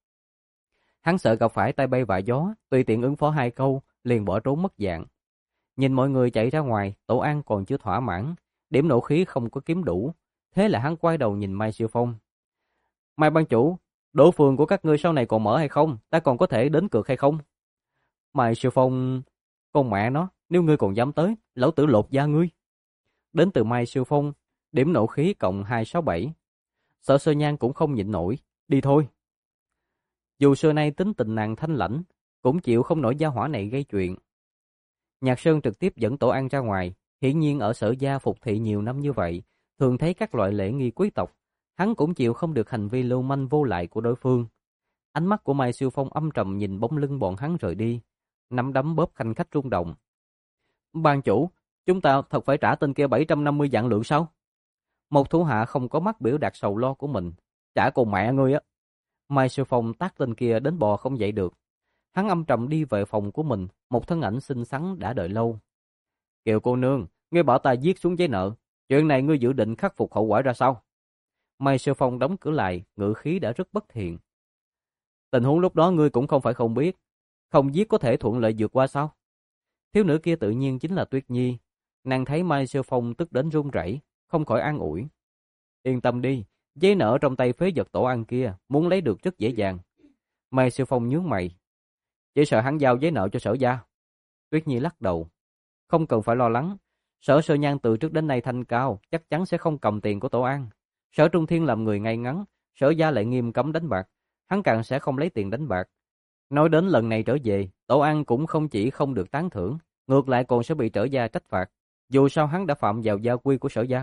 Hắn sợ gặp phải tai bay vạ gió, tùy tiện ứng phó hai câu, liền bỏ trốn mất dạng. Nhìn mọi người chạy ra ngoài, Tổ An còn chưa thỏa mãn, điểm nộ khí không có kiếm đủ, thế là hắn quay đầu nhìn Mai Siêu Phong. Mai ban chủ, đỗ phường của các ngươi sau này còn mở hay không, ta còn có thể đến cược hay không? Mai Siêu Phong, con mẹ nó, nếu ngươi còn dám tới, lão tử lột da ngươi. Đến từ Mai Siêu Phong, điểm nộ khí cộng hai sáu bảy. Sở Sơ Nhan cũng không nhịn nổi, đi thôi. Dù xưa nay tính tình nàng thanh lãnh, cũng chịu không nổi gia hỏa này gây chuyện. Nhạc Sơn trực tiếp dẫn Tổ An ra ngoài, hiển nhiên ở Sở gia phục thị nhiều năm như vậy, thường thấy các loại lễ nghi quý tộc, hắn cũng chịu không được hành vi lưu manh vô lại của đối phương. Ánh mắt của Mai Siêu Phong âm trầm nhìn bóng lưng bọn hắn rời đi, nắm đấm bóp khanh khách rung động. Ban chủ, chúng ta thật phải trả tên kia bảy trăm năm mươi vạn lượng sao? Một thủ hạ không có mắt biểu đạt sầu lo của mình. Trả con mẹ ngươi á. Mai Sư Phong tát tên kia đến bò không dậy được. Hắn âm trầm đi về phòng của mình, một thân ảnh xinh xắn đã đợi lâu. Kiều cô nương, ngươi bảo ta viết xuống giấy nợ. Chuyện này ngươi dự định khắc phục hậu quả ra sao? Mai Sư Phong đóng cửa lại, ngữ khí đã rất bất thiện. Tình huống lúc đó ngươi cũng không phải không biết. Không viết có thể thuận lợi vượt qua sao? Thiếu nữ kia tự nhiên chính là Tuyết Nhi. Nàng thấy Mai Sư Phong tức đến run rẩy, không khỏi an ủi. Yên tâm đi, giấy nợ trong tay phế vật tổ ăn kia, muốn lấy được rất dễ dàng. Mai Sư Phong nhướng mày. Chỉ sợ hắn giao giấy nợ cho Sở gia. Tuyết Nhi lắc đầu. Không cần phải lo lắng. Sở Sơ Nhan từ trước đến nay thanh cao, chắc chắn sẽ không cầm tiền của tổ an. Sở Trung Thiên làm người ngay ngắn, Sở gia lại nghiêm cấm đánh bạc. Hắn càng sẽ không lấy tiền đánh bạc. Nói đến lần này trở về, tổ an cũng không chỉ không được tán thưởng, ngược lại còn sẽ bị Sở gia trách phạt. Dù sao hắn đã phạm vào gia quy của Sở gia.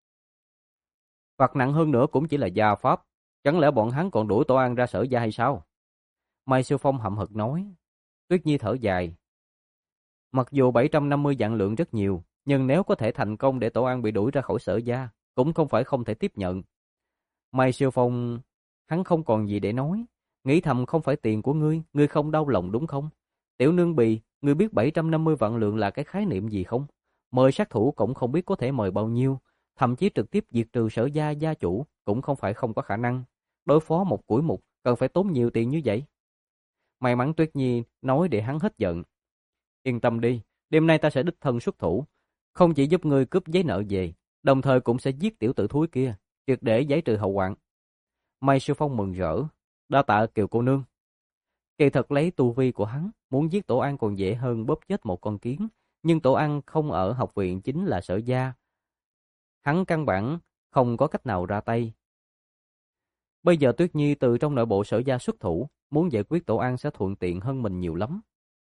Phạt nặng hơn nữa cũng chỉ là gia pháp. Chẳng lẽ bọn hắn còn đuổi tổ an ra Sở gia hay sao? Mai Sư Phong hậm hực nói. Tuyết Nhi thở dài. Mặc dù bảy trăm năm mươi vạn lượng rất nhiều, nhưng nếu có thể thành công để tổ an bị đuổi ra khỏi Sở gia, cũng không phải không thể tiếp nhận. Mai Sư Phong, hắn không còn gì để nói, nghĩ thầm không phải tiền của ngươi, ngươi không đau lòng đúng không? Tiểu nương bì, ngươi biết bảy trăm năm mươi vạn lượng là cái khái niệm gì không? Mời sát thủ cũng không biết có thể mời bao nhiêu, thậm chí trực tiếp diệt trừ Sở gia gia chủ cũng không phải không có khả năng. Đối phó một củi mục cần phải tốn nhiều tiền như vậy. May mắn Tuyết Nhi nói để hắn hết giận. Yên tâm đi, đêm nay ta sẽ đích thân xuất thủ, không chỉ giúp ngươi cướp giấy nợ về, đồng thời cũng sẽ giết tiểu tử thúi kia, triệt để giải trừ hậu hoạn. Mai Sư Phong mừng rỡ, đa tạ Kiều cô nương. Kỳ thật lấy tu vi của hắn, muốn giết Tổ An còn dễ hơn bóp chết một con kiến, nhưng Tổ An không ở học viện chính là Sở gia. Hắn căn bản không có cách nào ra tay. Bây giờ Tuyết Nhi từ trong nội bộ Sở gia xuất thủ, muốn giải quyết Tổ An sẽ thuận tiện hơn mình nhiều lắm.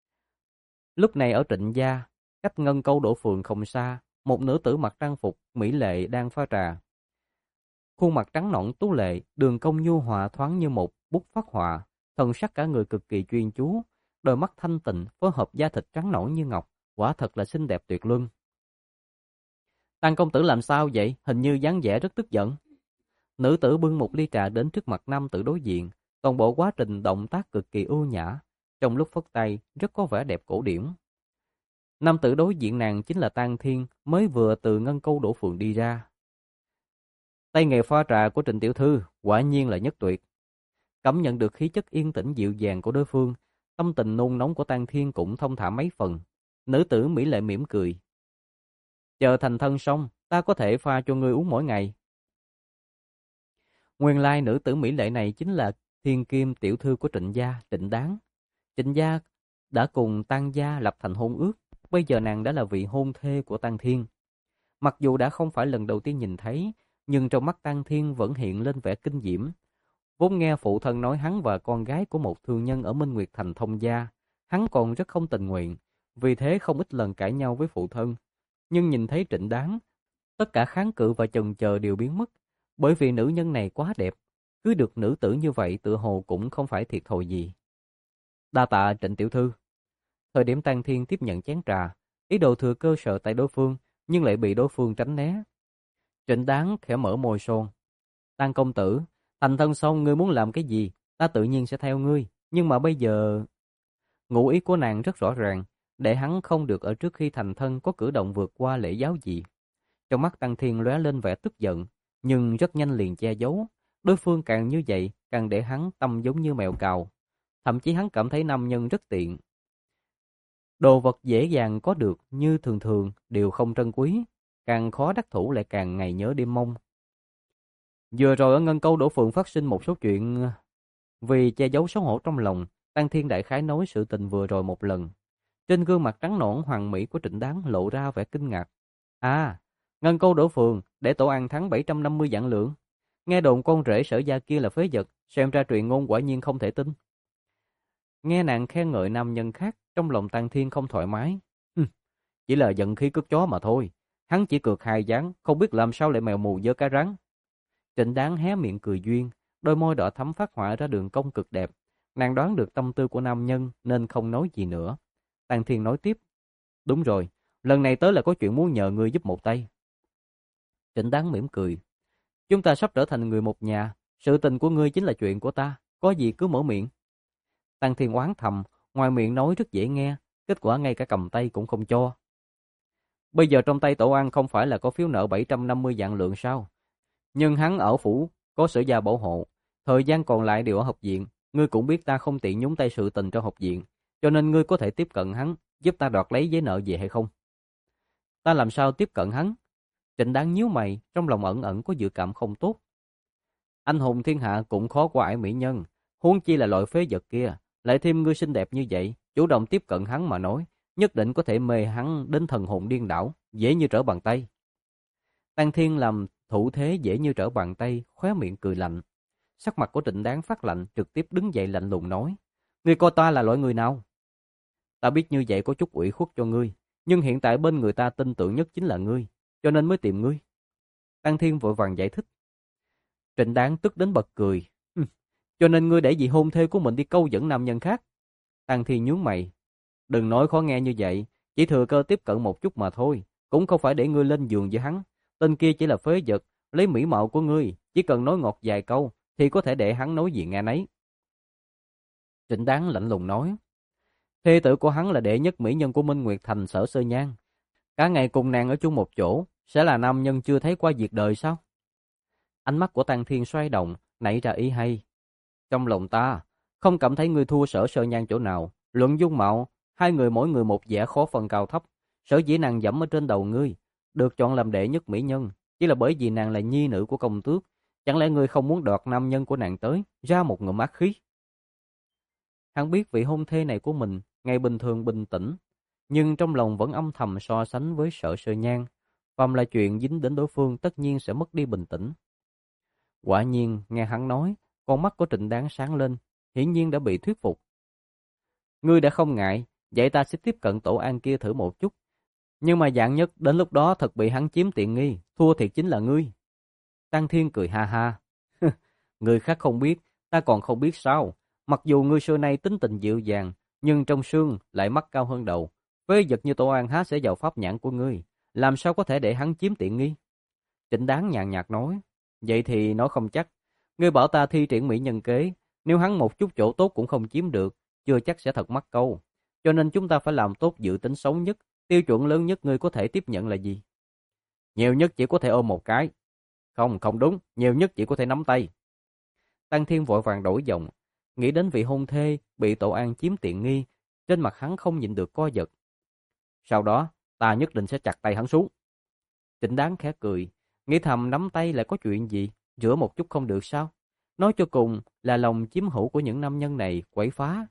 Lúc này ở Trịnh gia, cách Ngân Câu Đổ Phường không xa, một nữ tử mặc trang phục mỹ lệ đang pha trà. Khuôn mặt trắng nõn tú lệ, đường cong nhu hòa thoáng như một bút phác họa, thần sắc cả người cực kỳ chuyên chú, đôi mắt thanh tịnh phối hợp da thịt trắng nõn như ngọc, quả thật là xinh đẹp tuyệt luân. Tang công tử làm sao vậy? Hình như dáng vẻ rất tức giận. Nữ tử bưng một ly trà đến trước mặt nam tử đối diện, toàn bộ quá trình động tác cực kỳ ưu nhã, trong lúc phất tay rất có vẻ đẹp cổ điển. Nam tử đối diện nàng chính là Tang Thiên, mới vừa từ Ngân Câu Đổ Phường đi ra. Tay nghề pha trà của Trịnh tiểu thư quả nhiên là nhất tuyệt. Cảm nhận được khí chất yên tĩnh dịu dàng của đối phương, tâm tình nôn nóng của Tang Thiên cũng thông thả mấy phần. Nữ tử mỹ lệ mỉm cười. Chờ thành thân xong, ta có thể pha cho ngươi uống mỗi ngày. Nguyên lai nữ tử mỹ lệ này chính là Thiên Kim tiểu thư của Trịnh gia, Trịnh Đáng. Trịnh gia đã cùng Tang gia lập thành hôn ước, bây giờ nàng đã là vị hôn thê của Tang Thiên. Mặc dù đã không phải lần đầu tiên nhìn thấy, nhưng trong mắt Tang Thiên vẫn hiện lên vẻ kinh diễm. Vốn nghe phụ thân nói hắn và con gái của một thương nhân ở Minh Nguyệt Thành thông gia, hắn còn rất không tình nguyện, vì thế không ít lần cãi nhau với phụ thân. Nhưng nhìn thấy Trịnh Đáng, tất cả kháng cự và chần chờ đều biến mất, bởi vì nữ nhân này quá đẹp, cưới được nữ tử như vậy tựa hồ cũng không phải thiệt thòi gì. Đa tạ Trịnh tiểu thư. Thời điểm Tang Thiên tiếp nhận chén trà, ý đồ thừa cơ sợ tại đối phương, nhưng lại bị đối phương tránh né. Trịnh Đáng khẽ mở môi son. Tang công tử, thành thân xong ngươi muốn làm cái gì, ta tự nhiên sẽ theo ngươi, nhưng mà bây giờ... Ngụ ý của nàng rất rõ ràng, để hắn không được ở trước khi thành thân có cử động vượt qua lễ giáo gì. Trong mắt Tang Thiên lóe lên vẻ tức giận, nhưng rất nhanh liền che giấu. Đối phương càng như vậy, càng để hắn tâm giống như mèo cào. Thậm chí hắn cảm thấy nam nhân rất tiện. Đồ vật dễ dàng có được như thường thường đều không trân quý, càng khó đắc thủ lại càng ngày nhớ đêm mong. Vừa rồi ở Ngân Câu Đổ Phường phát sinh một số chuyện, vì che giấu xấu hổ trong lòng, Tang Thiên đại khái nói sự tình vừa rồi một lần. Trên gương mặt trắng nõn hoàng mỹ của Trịnh Đáng lộ ra vẻ kinh ngạc. À, Ngân Câu Đổ Phường để tổ an thắng bảy trăm năm mươi vạn lượng. Nghe đồn con rể Sở gia kia là phế vật, xem ra truyền ngôn quả nhiên không thể tin. Nghe nàng khen ngợi nam nhân khác, trong lòng Tang Thiên không thoải mái. Hừm, chỉ là giận khí cướp chó mà thôi. Hắn chỉ cược hai ván, không biết làm sao lại mèo mù vớ cá rắn. Trịnh Đáng hé miệng cười duyên, đôi môi đỏ thắm phát họa ra đường cong cực đẹp. Nàng đoán được tâm tư của nam nhân nên không nói gì nữa. Tang Thiên nói tiếp. Đúng rồi, lần này tới là có chuyện muốn nhờ ngươi giúp một tay. Trịnh Đáng mỉm cười. Chúng ta sắp trở thành người một nhà, sự tình của ngươi chính là chuyện của ta, có gì cứ mở miệng. Tang Thiên oán thầm, ngoài miệng nói rất dễ nghe, kết quả ngay cả cầm tay cũng không cho. Bây giờ trong tay Tổ An không phải là có phiếu nợ bảy trăm năm mươi vạn lượng sao? Nhưng hắn ở phủ, có Sở gia bảo hộ, thời gian còn lại đều ở học viện, ngươi cũng biết ta không tiện nhúng tay sự tình trong học viện, cho nên ngươi có thể tiếp cận hắn, giúp ta đoạt lấy giấy nợ về hay không? Ta làm sao tiếp cận hắn? Trịnh Đáng nhíu mày, trong lòng ẩn ẩn có dự cảm không tốt. Anh hùng thiên hạ cũng khó qua ải mỹ nhân, huống chi là loại phế vật kia, lại thêm ngươi xinh đẹp như vậy, chủ động tiếp cận hắn mà nói, nhất định có thể mê hắn đến thần hồn điên đảo, dễ như trở bàn tay. Tang Thiên làm thủ thế dễ như trở bàn tay, khóe miệng cười lạnh. Sắc mặt của Trịnh Đáng phát lạnh, trực tiếp đứng dậy lạnh lùng nói: "Ngươi coi ta là loại người nào?" "Ta biết như vậy có chút ủy khuất cho ngươi, nhưng hiện tại bên người ta tin tưởng nhất chính là ngươi, cho nên mới tìm ngươi." Tang Thiên vội vàng giải thích. Trịnh Đáng tức đến bật cười. "Cho nên ngươi để vị hôn thê của mình đi câu dẫn nam nhân khác?" Tang Thiên nhướng mày. "Đừng nói khó nghe như vậy, chỉ thừa cơ tiếp cận một chút mà thôi, cũng không phải để ngươi lên giường với hắn. Tên kia chỉ là phế vật, lấy mỹ mạo của ngươi, chỉ cần nói ngọt vài câu thì có thể để hắn nói gì nghe nấy." Trịnh Đáng lạnh lùng nói. Thê tử của hắn là đệ nhất mỹ nhân của Minh Nguyệt Thành Sở Sơ Nhan. Cả ngày cùng nàng ở chung một chỗ, sẽ là nam nhân chưa thấy qua việc đời sao? Ánh mắt của Tang Thiên xoay động, nảy ra ý hay. Trong lòng ta, không cảm thấy ngươi thua Sở Sơ Nhan chỗ nào. Luận dung mạo, hai người mỗi người một vẻ khó phân cao thấp. Sở dĩ nàng dẫm ở trên đầu ngươi, được chọn làm đệ nhất mỹ nhân, chỉ là bởi vì nàng là nhi nữ của công tước. Chẳng lẽ ngươi không muốn đoạt nam nhân của nàng tới, ra một ngụm ác khí? Hắn biết vị hôn thê này của mình, ngày bình thường bình tĩnh, nhưng trong lòng vẫn âm thầm so sánh với Sở Sơ Nhan. Phàm là chuyện dính đến đối phương tất nhiên sẽ mất đi bình tĩnh. Quả nhiên, nghe hắn nói, con mắt của Trịnh Đáng sáng lên, hiển nhiên đã bị thuyết phục. Ngươi đã không ngại, vậy ta sẽ tiếp cận Tổ An kia thử một chút. Nhưng mà dạng nhất đến lúc đó thật bị hắn chiếm tiện nghi, thua thiệt chính là ngươi. Tang Thiên cười ha ha. Người khác không biết, ta còn không biết sao. Mặc dù ngươi xưa nay tính tình dịu dàng, nhưng trong xương lại mắt cao hơn đầu. Phế vật như Tổ An há sẽ vào pháp nhãn của ngươi, làm sao có thể để hắn chiếm tiện nghi? Trịnh Đáng nhàn nhạt nói. Vậy thì nói không chắc. Ngươi bảo ta thi triển mỹ nhân kế, nếu hắn một chút chỗ tốt cũng không chiếm được, chưa chắc sẽ thật mắc câu. Cho nên chúng ta phải làm tốt dự tính xấu nhất. Tiêu chuẩn lớn nhất ngươi có thể tiếp nhận là gì? Nhiều nhất chỉ có thể ôm một cái. Không, không đúng, nhiều nhất chỉ có thể nắm tay. Tăng Thiên vội vàng đổi giọng, nghĩ đến vị hôn thê bị Tổ An chiếm tiện nghi, trên mặt hắn không nhịn được co giật. Sau đó, ta nhất định sẽ chặt tay hắn xuống. Trịnh Đáng khẽ cười, nghĩ thầm nắm tay lại có chuyện gì, rửa một chút không được sao? Nói cho cùng là lòng chiếm hữu của những nam nhân này quậy phá.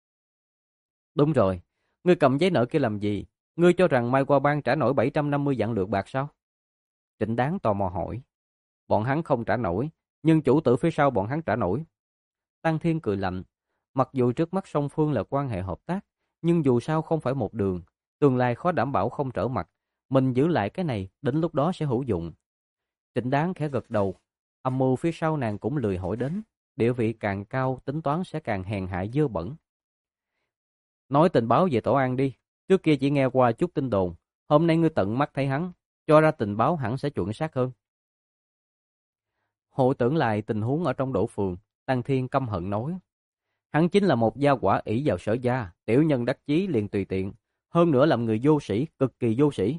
Đúng rồi, ngươi cầm giấy nợ kia làm gì? Ngươi cho rằng Mai Qua Bang trả nổi bảy trăm năm mươi vạn lượng bạc sao? Trịnh Đáng tò mò hỏi. Bọn hắn không trả nổi, nhưng chủ tử phía sau bọn hắn trả nổi. Tăng Thiên cười lạnh. Mặc dù trước mắt song phương là quan hệ hợp tác, nhưng dù sao không phải một đường, tương lai khó đảm bảo không trở mặt. Mình giữ lại cái này, đến lúc đó sẽ hữu dụng. Trịnh Đáng khẽ gật đầu. Âm mưu phía sau nàng cũng lười hỏi đến. Địa vị càng cao, tính toán sẽ càng hèn hạ dơ bẩn. Nói tình báo về Tổ An đi. Trước kia chỉ nghe qua chút tin đồn. Hôm nay ngươi tận mắt thấy hắn, cho ra tình báo hẳn sẽ chuẩn xác hơn. Hồi tưởng lại tình huống ở trong Đỗ Phường, Tăng Thiên căm hận nói. Hắn chính là một gia quả ỷ vào Sở gia, tiểu nhân đắc chí liền tùy tiện. Hơn nữa làm người vô sĩ, cực kỳ vô sĩ.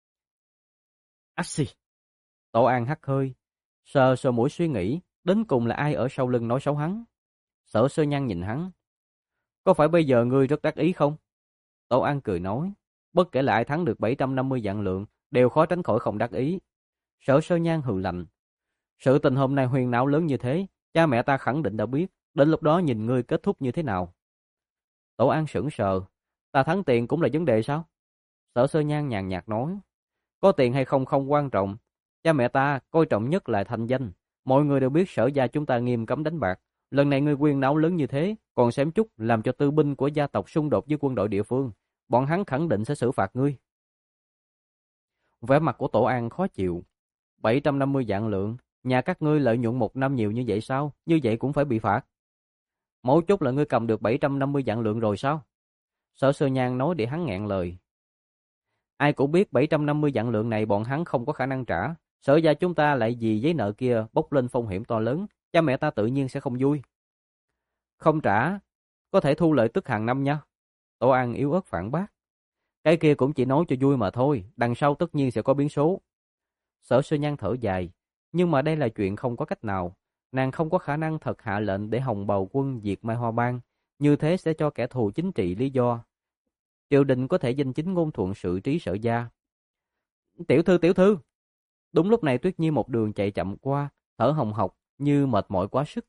Axi! Tổ An hắt hơi, sờ sờ mũi suy nghĩ, đến cùng là ai ở sau lưng nói xấu hắn. Sở Sơ Nhan nhìn hắn. Có phải bây giờ ngươi rất đắc ý không? Tổ An cười nói. Bất kể là ai thắng được bảy trăm năm mươi vạn lượng, đều khó tránh khỏi không đắc ý. Sở Sơ Nhan hừ lạnh. Sự tình hôm nay huyên náo lớn như thế, cha mẹ ta khẳng định đã biết, đến lúc đó nhìn ngươi kết thúc như thế nào. Tổ An sững sờ. Ta thắng tiền cũng là vấn đề sao? Sở Sơ Nhan nhàn nhạt nói. Có tiền hay không không quan trọng. Cha mẹ ta coi trọng nhất là thanh danh. Mọi người đều biết Sở gia chúng ta nghiêm cấm đánh bạc. Lần này ngươi huyên náo lớn như thế, còn xém chút làm cho tư binh của gia tộc xung đột với quân đội địa phương. Bọn hắn khẳng định sẽ xử phạt ngươi. Vẻ mặt của Tổ An khó chịu. bảy trăm năm mươi vạn lượng, nhà các ngươi lợi nhuận một năm nhiều như vậy sao? Như vậy cũng phải bị phạt. Mấu chốt là ngươi cầm được bảy trăm năm mươi vạn lượng rồi sao? Sở Sơ Nhan nói để hắn nghẹn lời. Ai cũng biết bảy trăm năm mươi vạn lượng này bọn hắn không có khả năng trả. Sở gia chúng ta lại vì giấy nợ kia bốc lên phong hiểm to lớn, cha mẹ ta tự nhiên sẽ không vui. Không trả, có thể thu lợi tức hàng năm nha. Tổ An yếu ớt phản bác. Cái kia cũng chỉ nói cho vui mà thôi, đằng sau tất nhiên sẽ có biến số. Sở Sơ Nhan thở dài, nhưng mà đây là chuyện không có cách nào. Nàng không có khả năng thật hạ lệnh để Hồng Bào quân diệt Mai Hoa Bang, như thế sẽ cho kẻ thù chính trị lý do. Triều đình có thể danh chính ngôn thuận xử trí Sở gia. Tiểu thư, tiểu thư. Đúng lúc này Tuyết Nhi một đường chạy chậm qua, thở hồng hộc như mệt mỏi quá sức.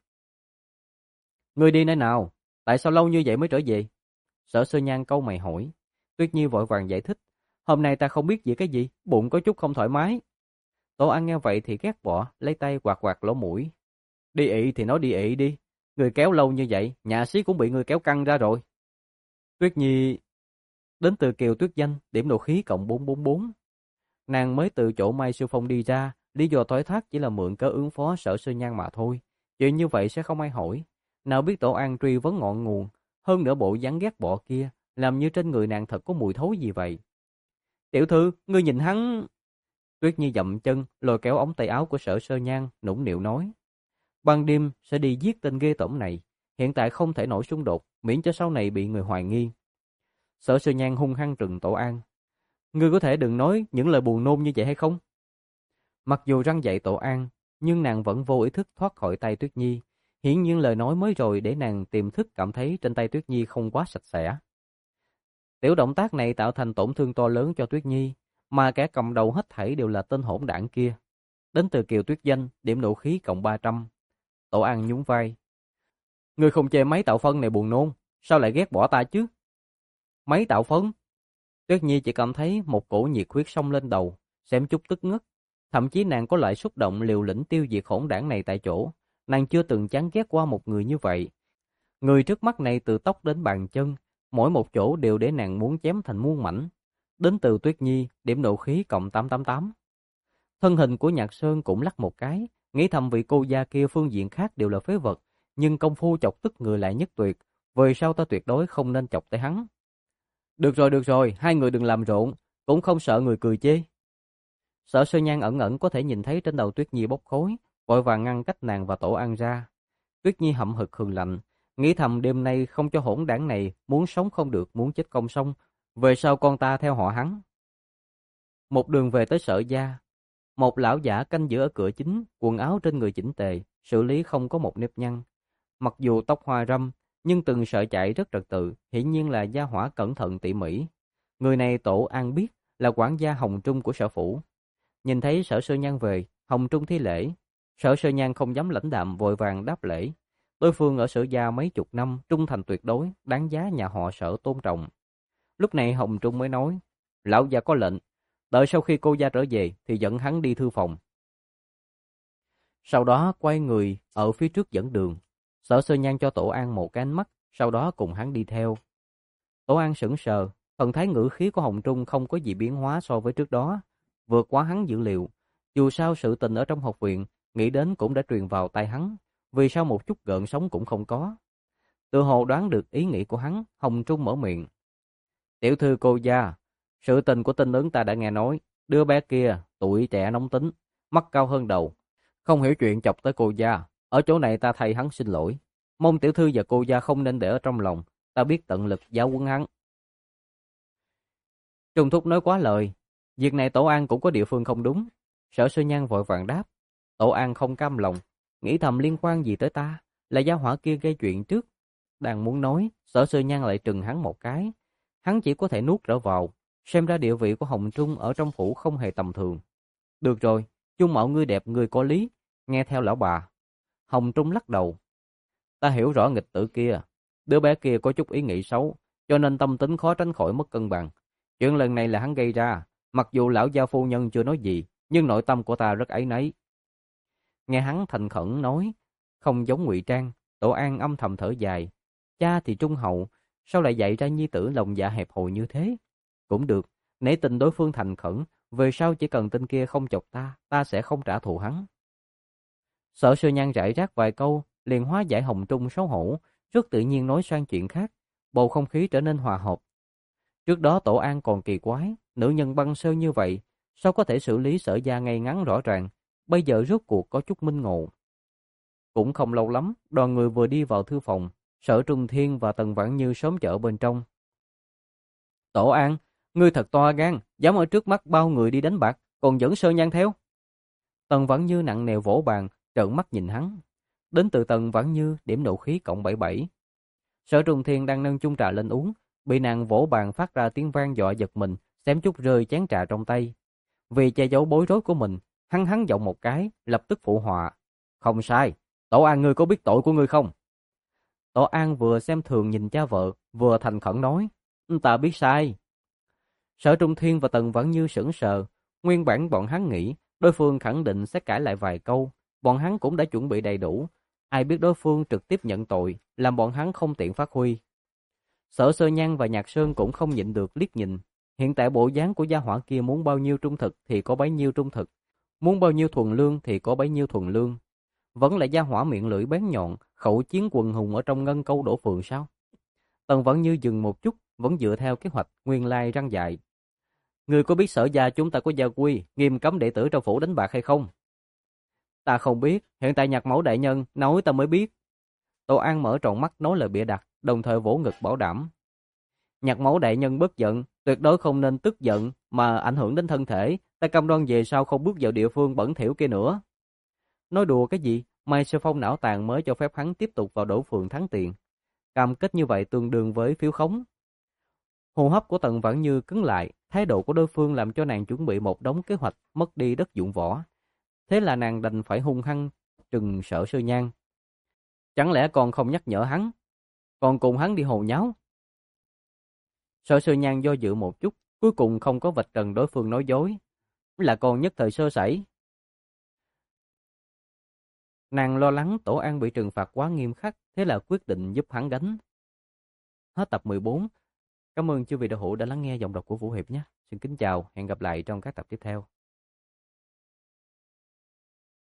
Ngươi đi nơi nào? Tại sao lâu như vậy mới trở về? Sở Sơ Nhan câu mày hỏi. Tuyết Nhi vội vàng giải thích. Hôm nay ta không biết gì cái gì, bụng có chút không thoải mái. Tổ An nghe vậy thì ghét bỏ, lấy tay quạt quạt lỗ mũi. Đi ị thì nói đi ị đi. Người kéo lâu như vậy, nhà xí cũng bị người kéo căng ra rồi. Tuyết Nhi đến từ Kiều Tuyết Danh, điểm độ khí cộng bốn bốn bốn. Nàng mới từ chỗ Mai Sư Phong đi ra, lý do thoái thác chỉ là mượn cớ ứng phó Sở Sơ Nhan mà thôi. Chuyện như vậy sẽ không ai hỏi. Nào biết Tổ An truy vấn ngọn nguồn, hơn nữa bộ dáng ghét bỏ kia, làm như trên người nàng thật có mùi thối gì vậy. Tiểu thư, ngươi nhìn hắn. Tuyết Nhi dậm chân, lôi kéo ống tay áo của Sở Sơ Nhan, nũng nịu nói. Ban đêm sẽ đi giết tên ghê tởm này, hiện tại không thể nổi xung đột, miễn cho sau này bị người hoài nghi. Sở Sơ Nhan hung hăng trừng Tổ An. Ngươi có thể đừng nói những lời buồn nôn như vậy hay không? Mặc dù răng dạy Tổ An, nhưng nàng vẫn vô ý thức thoát khỏi tay Tuyết Nhi. Hiển nhiên lời nói mới rồi để nàng tiềm thức cảm thấy trên tay Tuyết Nhi không quá sạch sẽ. Tiểu động tác này tạo thành tổn thương to lớn cho Tuyết Nhi, mà kẻ cầm đầu hết thảy đều là tên hỗn đảng kia. Đến từ Kiều Tuyết Danh, điểm nộ khí cộng ba trăm. Tổ An nhún vai. Ngươi không chê máy tạo phân này buồn nôn, sao lại ghét bỏ ta chứ? Máy tạo phân? Tuyết Nhi chỉ cảm thấy một cổ nhiệt huyết xông lên đầu, xem chút tức ngất. Thậm chí nàng có loại xúc động liều lĩnh tiêu diệt hỗn đảng này tại chỗ. Nàng chưa từng chán ghét qua một người như vậy. Người trước mắt này từ tóc đến bàn chân, mỗi một chỗ đều để nàng muốn chém thành muôn mảnh. Đến từ Tuyết Nhi, điểm nộ khí cộng tám tám tám. Thân hình của Nhạc Sơn cũng lắc một cái, nghĩ thầm vị cô gia kia phương diện khác đều là phế vật, nhưng công phu chọc tức người lại nhất tuyệt, về sau ta tuyệt đối không nên chọc tới hắn. Được rồi, được rồi, hai người đừng làm rộn, cũng không sợ người cười chê. Sở Sơ Nhan ẩn ẩn có thể nhìn thấy trên đầu Tuyết Nhi bốc khói, vội vàng ngăn cách nàng và Tổ An ra. Tuyết Nhi hậm hực hừ lạnh, nghĩ thầm đêm nay không cho hỗn đảng này muốn sống không được, muốn chết không xong, về sau con ta theo họ hắn. Một đường về tới Sở gia, một lão giả canh giữ ở cửa chính, quần áo trên người chỉnh tề, xử lý không có một nếp nhăn. Mặc dù tóc hoa râm, nhưng từng sợi chạy rất trật tự, hiển nhiên là gia hỏa cẩn thận tỉ mỉ. Người này Tổ An biết là quản gia Hồng Trung của sở phủ. Nhìn thấy Sở Sơ Nhan về, Hồng Trung thi lễ. Sở Sơ Nhan không dám lãnh đạm, vội vàng đáp lễ. Đối phương ở Sở gia mấy chục năm, trung thành tuyệt đối, đáng giá nhà họ Sở tôn trọng. Lúc này Hồng Trung mới nói, lão gia có lệnh, đợi sau khi cô gia trở về thì dẫn hắn đi thư phòng. Sau đó quay người ở phía trước dẫn đường. Sở Sơ Nhan cho Tổ An một cái ánh mắt, sau đó cùng hắn đi theo. Tổ An sững sờ, thần thái ngữ khí của Hồng Trung không có gì biến hóa so với trước đó, vượt quá hắn dữ liệu. Dù sao sự tình ở trong học viện, nghĩ đến cũng đã truyền vào tai hắn, vì sao một chút gợn sóng cũng không có. Tự hồ đoán được ý nghĩ của hắn, Hồng Trung mở miệng. Tiểu thư cô gia, sự tình của tinh ứng ta đã nghe nói, đứa bé kia tuổi trẻ nóng tính, mắt cao hơn đầu, không hiểu chuyện chọc tới cô gia. Ở chỗ này ta thay hắn xin lỗi, mong tiểu thư và cô gia không nên để ở trong lòng, ta biết tận lực giáo huấn hắn. Trùng Thúc nói quá lời, việc này Tổ An cũng có địa phương không đúng. Sở Sơ Nhan vội vàng đáp. Tổ An không cam lòng, nghĩ thầm liên quan gì tới ta, là gia hỏa kia gây chuyện trước. Đang muốn nói, Sở Sơ Nhan lại trừng hắn một cái. Hắn chỉ có thể nuốt trở vào, xem ra địa vị của Hồng Trung ở trong phủ không hề tầm thường. Được rồi, chung mạo ngươi đẹp người có lý, nghe theo lão bà. Hồng Trung lắc đầu. Ta hiểu rõ nghịch tử kia, đứa bé kia có chút ý nghĩ xấu, cho nên tâm tính khó tránh khỏi mất cân bằng. Chuyện lần này là hắn gây ra, mặc dù lão gia phu nhân chưa nói gì, nhưng nội tâm của ta rất áy náy. Nghe hắn thành khẩn nói, không giống ngụy trang, Tổ An âm thầm thở dài. Cha thì trung hậu, sao lại dạy ra nhi tử lòng dạ hẹp hòi như thế? Cũng được, nể tình đối phương thành khẩn, về sau chỉ cần tên kia không chọc ta, ta sẽ không trả thù hắn. Sở Sơ Nhan rải rác vài câu, liền hóa giải Hồng Trung xấu hổ, rất tự nhiên nói sang chuyện khác, bầu không khí trở nên hòa hợp. Trước đó Tổ An còn kỳ quái, nữ nhân băng sơn như vậy, sao có thể xử lý Sở gia ngay ngắn rõ ràng, bây giờ rốt cuộc có chút minh ngộ. Cũng không lâu lắm, đoàn người vừa đi vào thư phòng, Sở Trung Thiên và Tần Vãn Như sớm chở bên trong. Tổ An, ngươi thật to gan, dám ở trước mắt bao người đi đánh bạc, còn dẫn Sơ Nhan theo. Tần Vãn Như nặng nề vỗ bàn, trợn mắt nhìn hắn. Đến từ Tần Vãn Như điểm nộ khí cộng bảy bảy. Sở Trung Thiên đang nâng chung trà lên uống, bị nàng vỗ bàn phát ra tiếng vang dọa giật mình, xém chút rơi chén trà trong tay. Vì che giấu bối rối của mình, hắn hắn giọng một cái, lập tức phụ họa. Không sai, Tổ An ngươi có biết tội của ngươi không? Tổ An vừa xem thường nhìn cha vợ, vừa thành khẩn nói. Ta biết sai. Sở Trung Thiên và Tần Vãn Như sững sờ, nguyên bản bọn hắn nghĩ đối phương khẳng định sẽ cãi lại vài câu, bọn hắn cũng đã chuẩn bị đầy đủ, ai biết đối phương trực tiếp nhận tội, làm bọn hắn không tiện phát huy. Sở Sơ Nhan và Nhạc Sơn cũng không nhịn được liếc nhìn, hiện tại bộ dáng của gia hỏa kia muốn bao nhiêu trung thực thì có bấy nhiêu trung thực, muốn bao nhiêu thuần lương thì có bấy nhiêu thuần lương. Vẫn là gia hỏa miệng lưỡi bén nhọn, khẩu chiến quần hùng ở trong ngân câu đổ phường sao? Tần Vãn Như dừng một chút, vẫn dựa theo kế hoạch nguyên lai răng dạy. Ngươi có biết Sở gia chúng ta có gia quy, nghiêm cấm đệ tử trong phủ đánh bạc hay không? Ta không biết, hiện tại Nhạc Mẫu đại nhân nói ta mới biết. Tô An mở tròn mắt nói lời bịa đặt, đồng thời vỗ ngực bảo đảm. Nhạc Mẫu đại nhân bất giận, tuyệt đối không nên tức giận mà ảnh hưởng đến thân thể, ta cam đoan về sau không bước vào địa phương bẩn thỉu kia nữa. Nói đùa cái gì, Mai Sơ Phong não tàn mới cho phép hắn tiếp tục vào đổ phường thắng tiền. Cam kết như vậy tương đương với phiếu khống. Hô hấp của Tần Vãn Như cứng lại, thái độ của đối phương làm cho nàng chuẩn bị một đống kế hoạch mất đi đất dụng võ. Thế là nàng đành phải hung hăng trừng Sở Sơ Nhan. Chẳng lẽ còn không nhắc nhở hắn, còn cùng hắn đi hồ nháo? Sở Sơ Nhan do dự một chút, cuối cùng không có vạch trần đối phương nói dối, là còn nhất thời sơ sẩy. Nàng lo lắng Tổ An bị trừng phạt quá nghiêm khắc, thế là quyết định giúp hắn gánh. Hết tập mười bốn. Cảm ơn chư vị đạo hữu đã lắng nghe giọng đọc của Vũ Hiệp nhé. Xin kính chào, hẹn gặp lại trong các tập tiếp theo.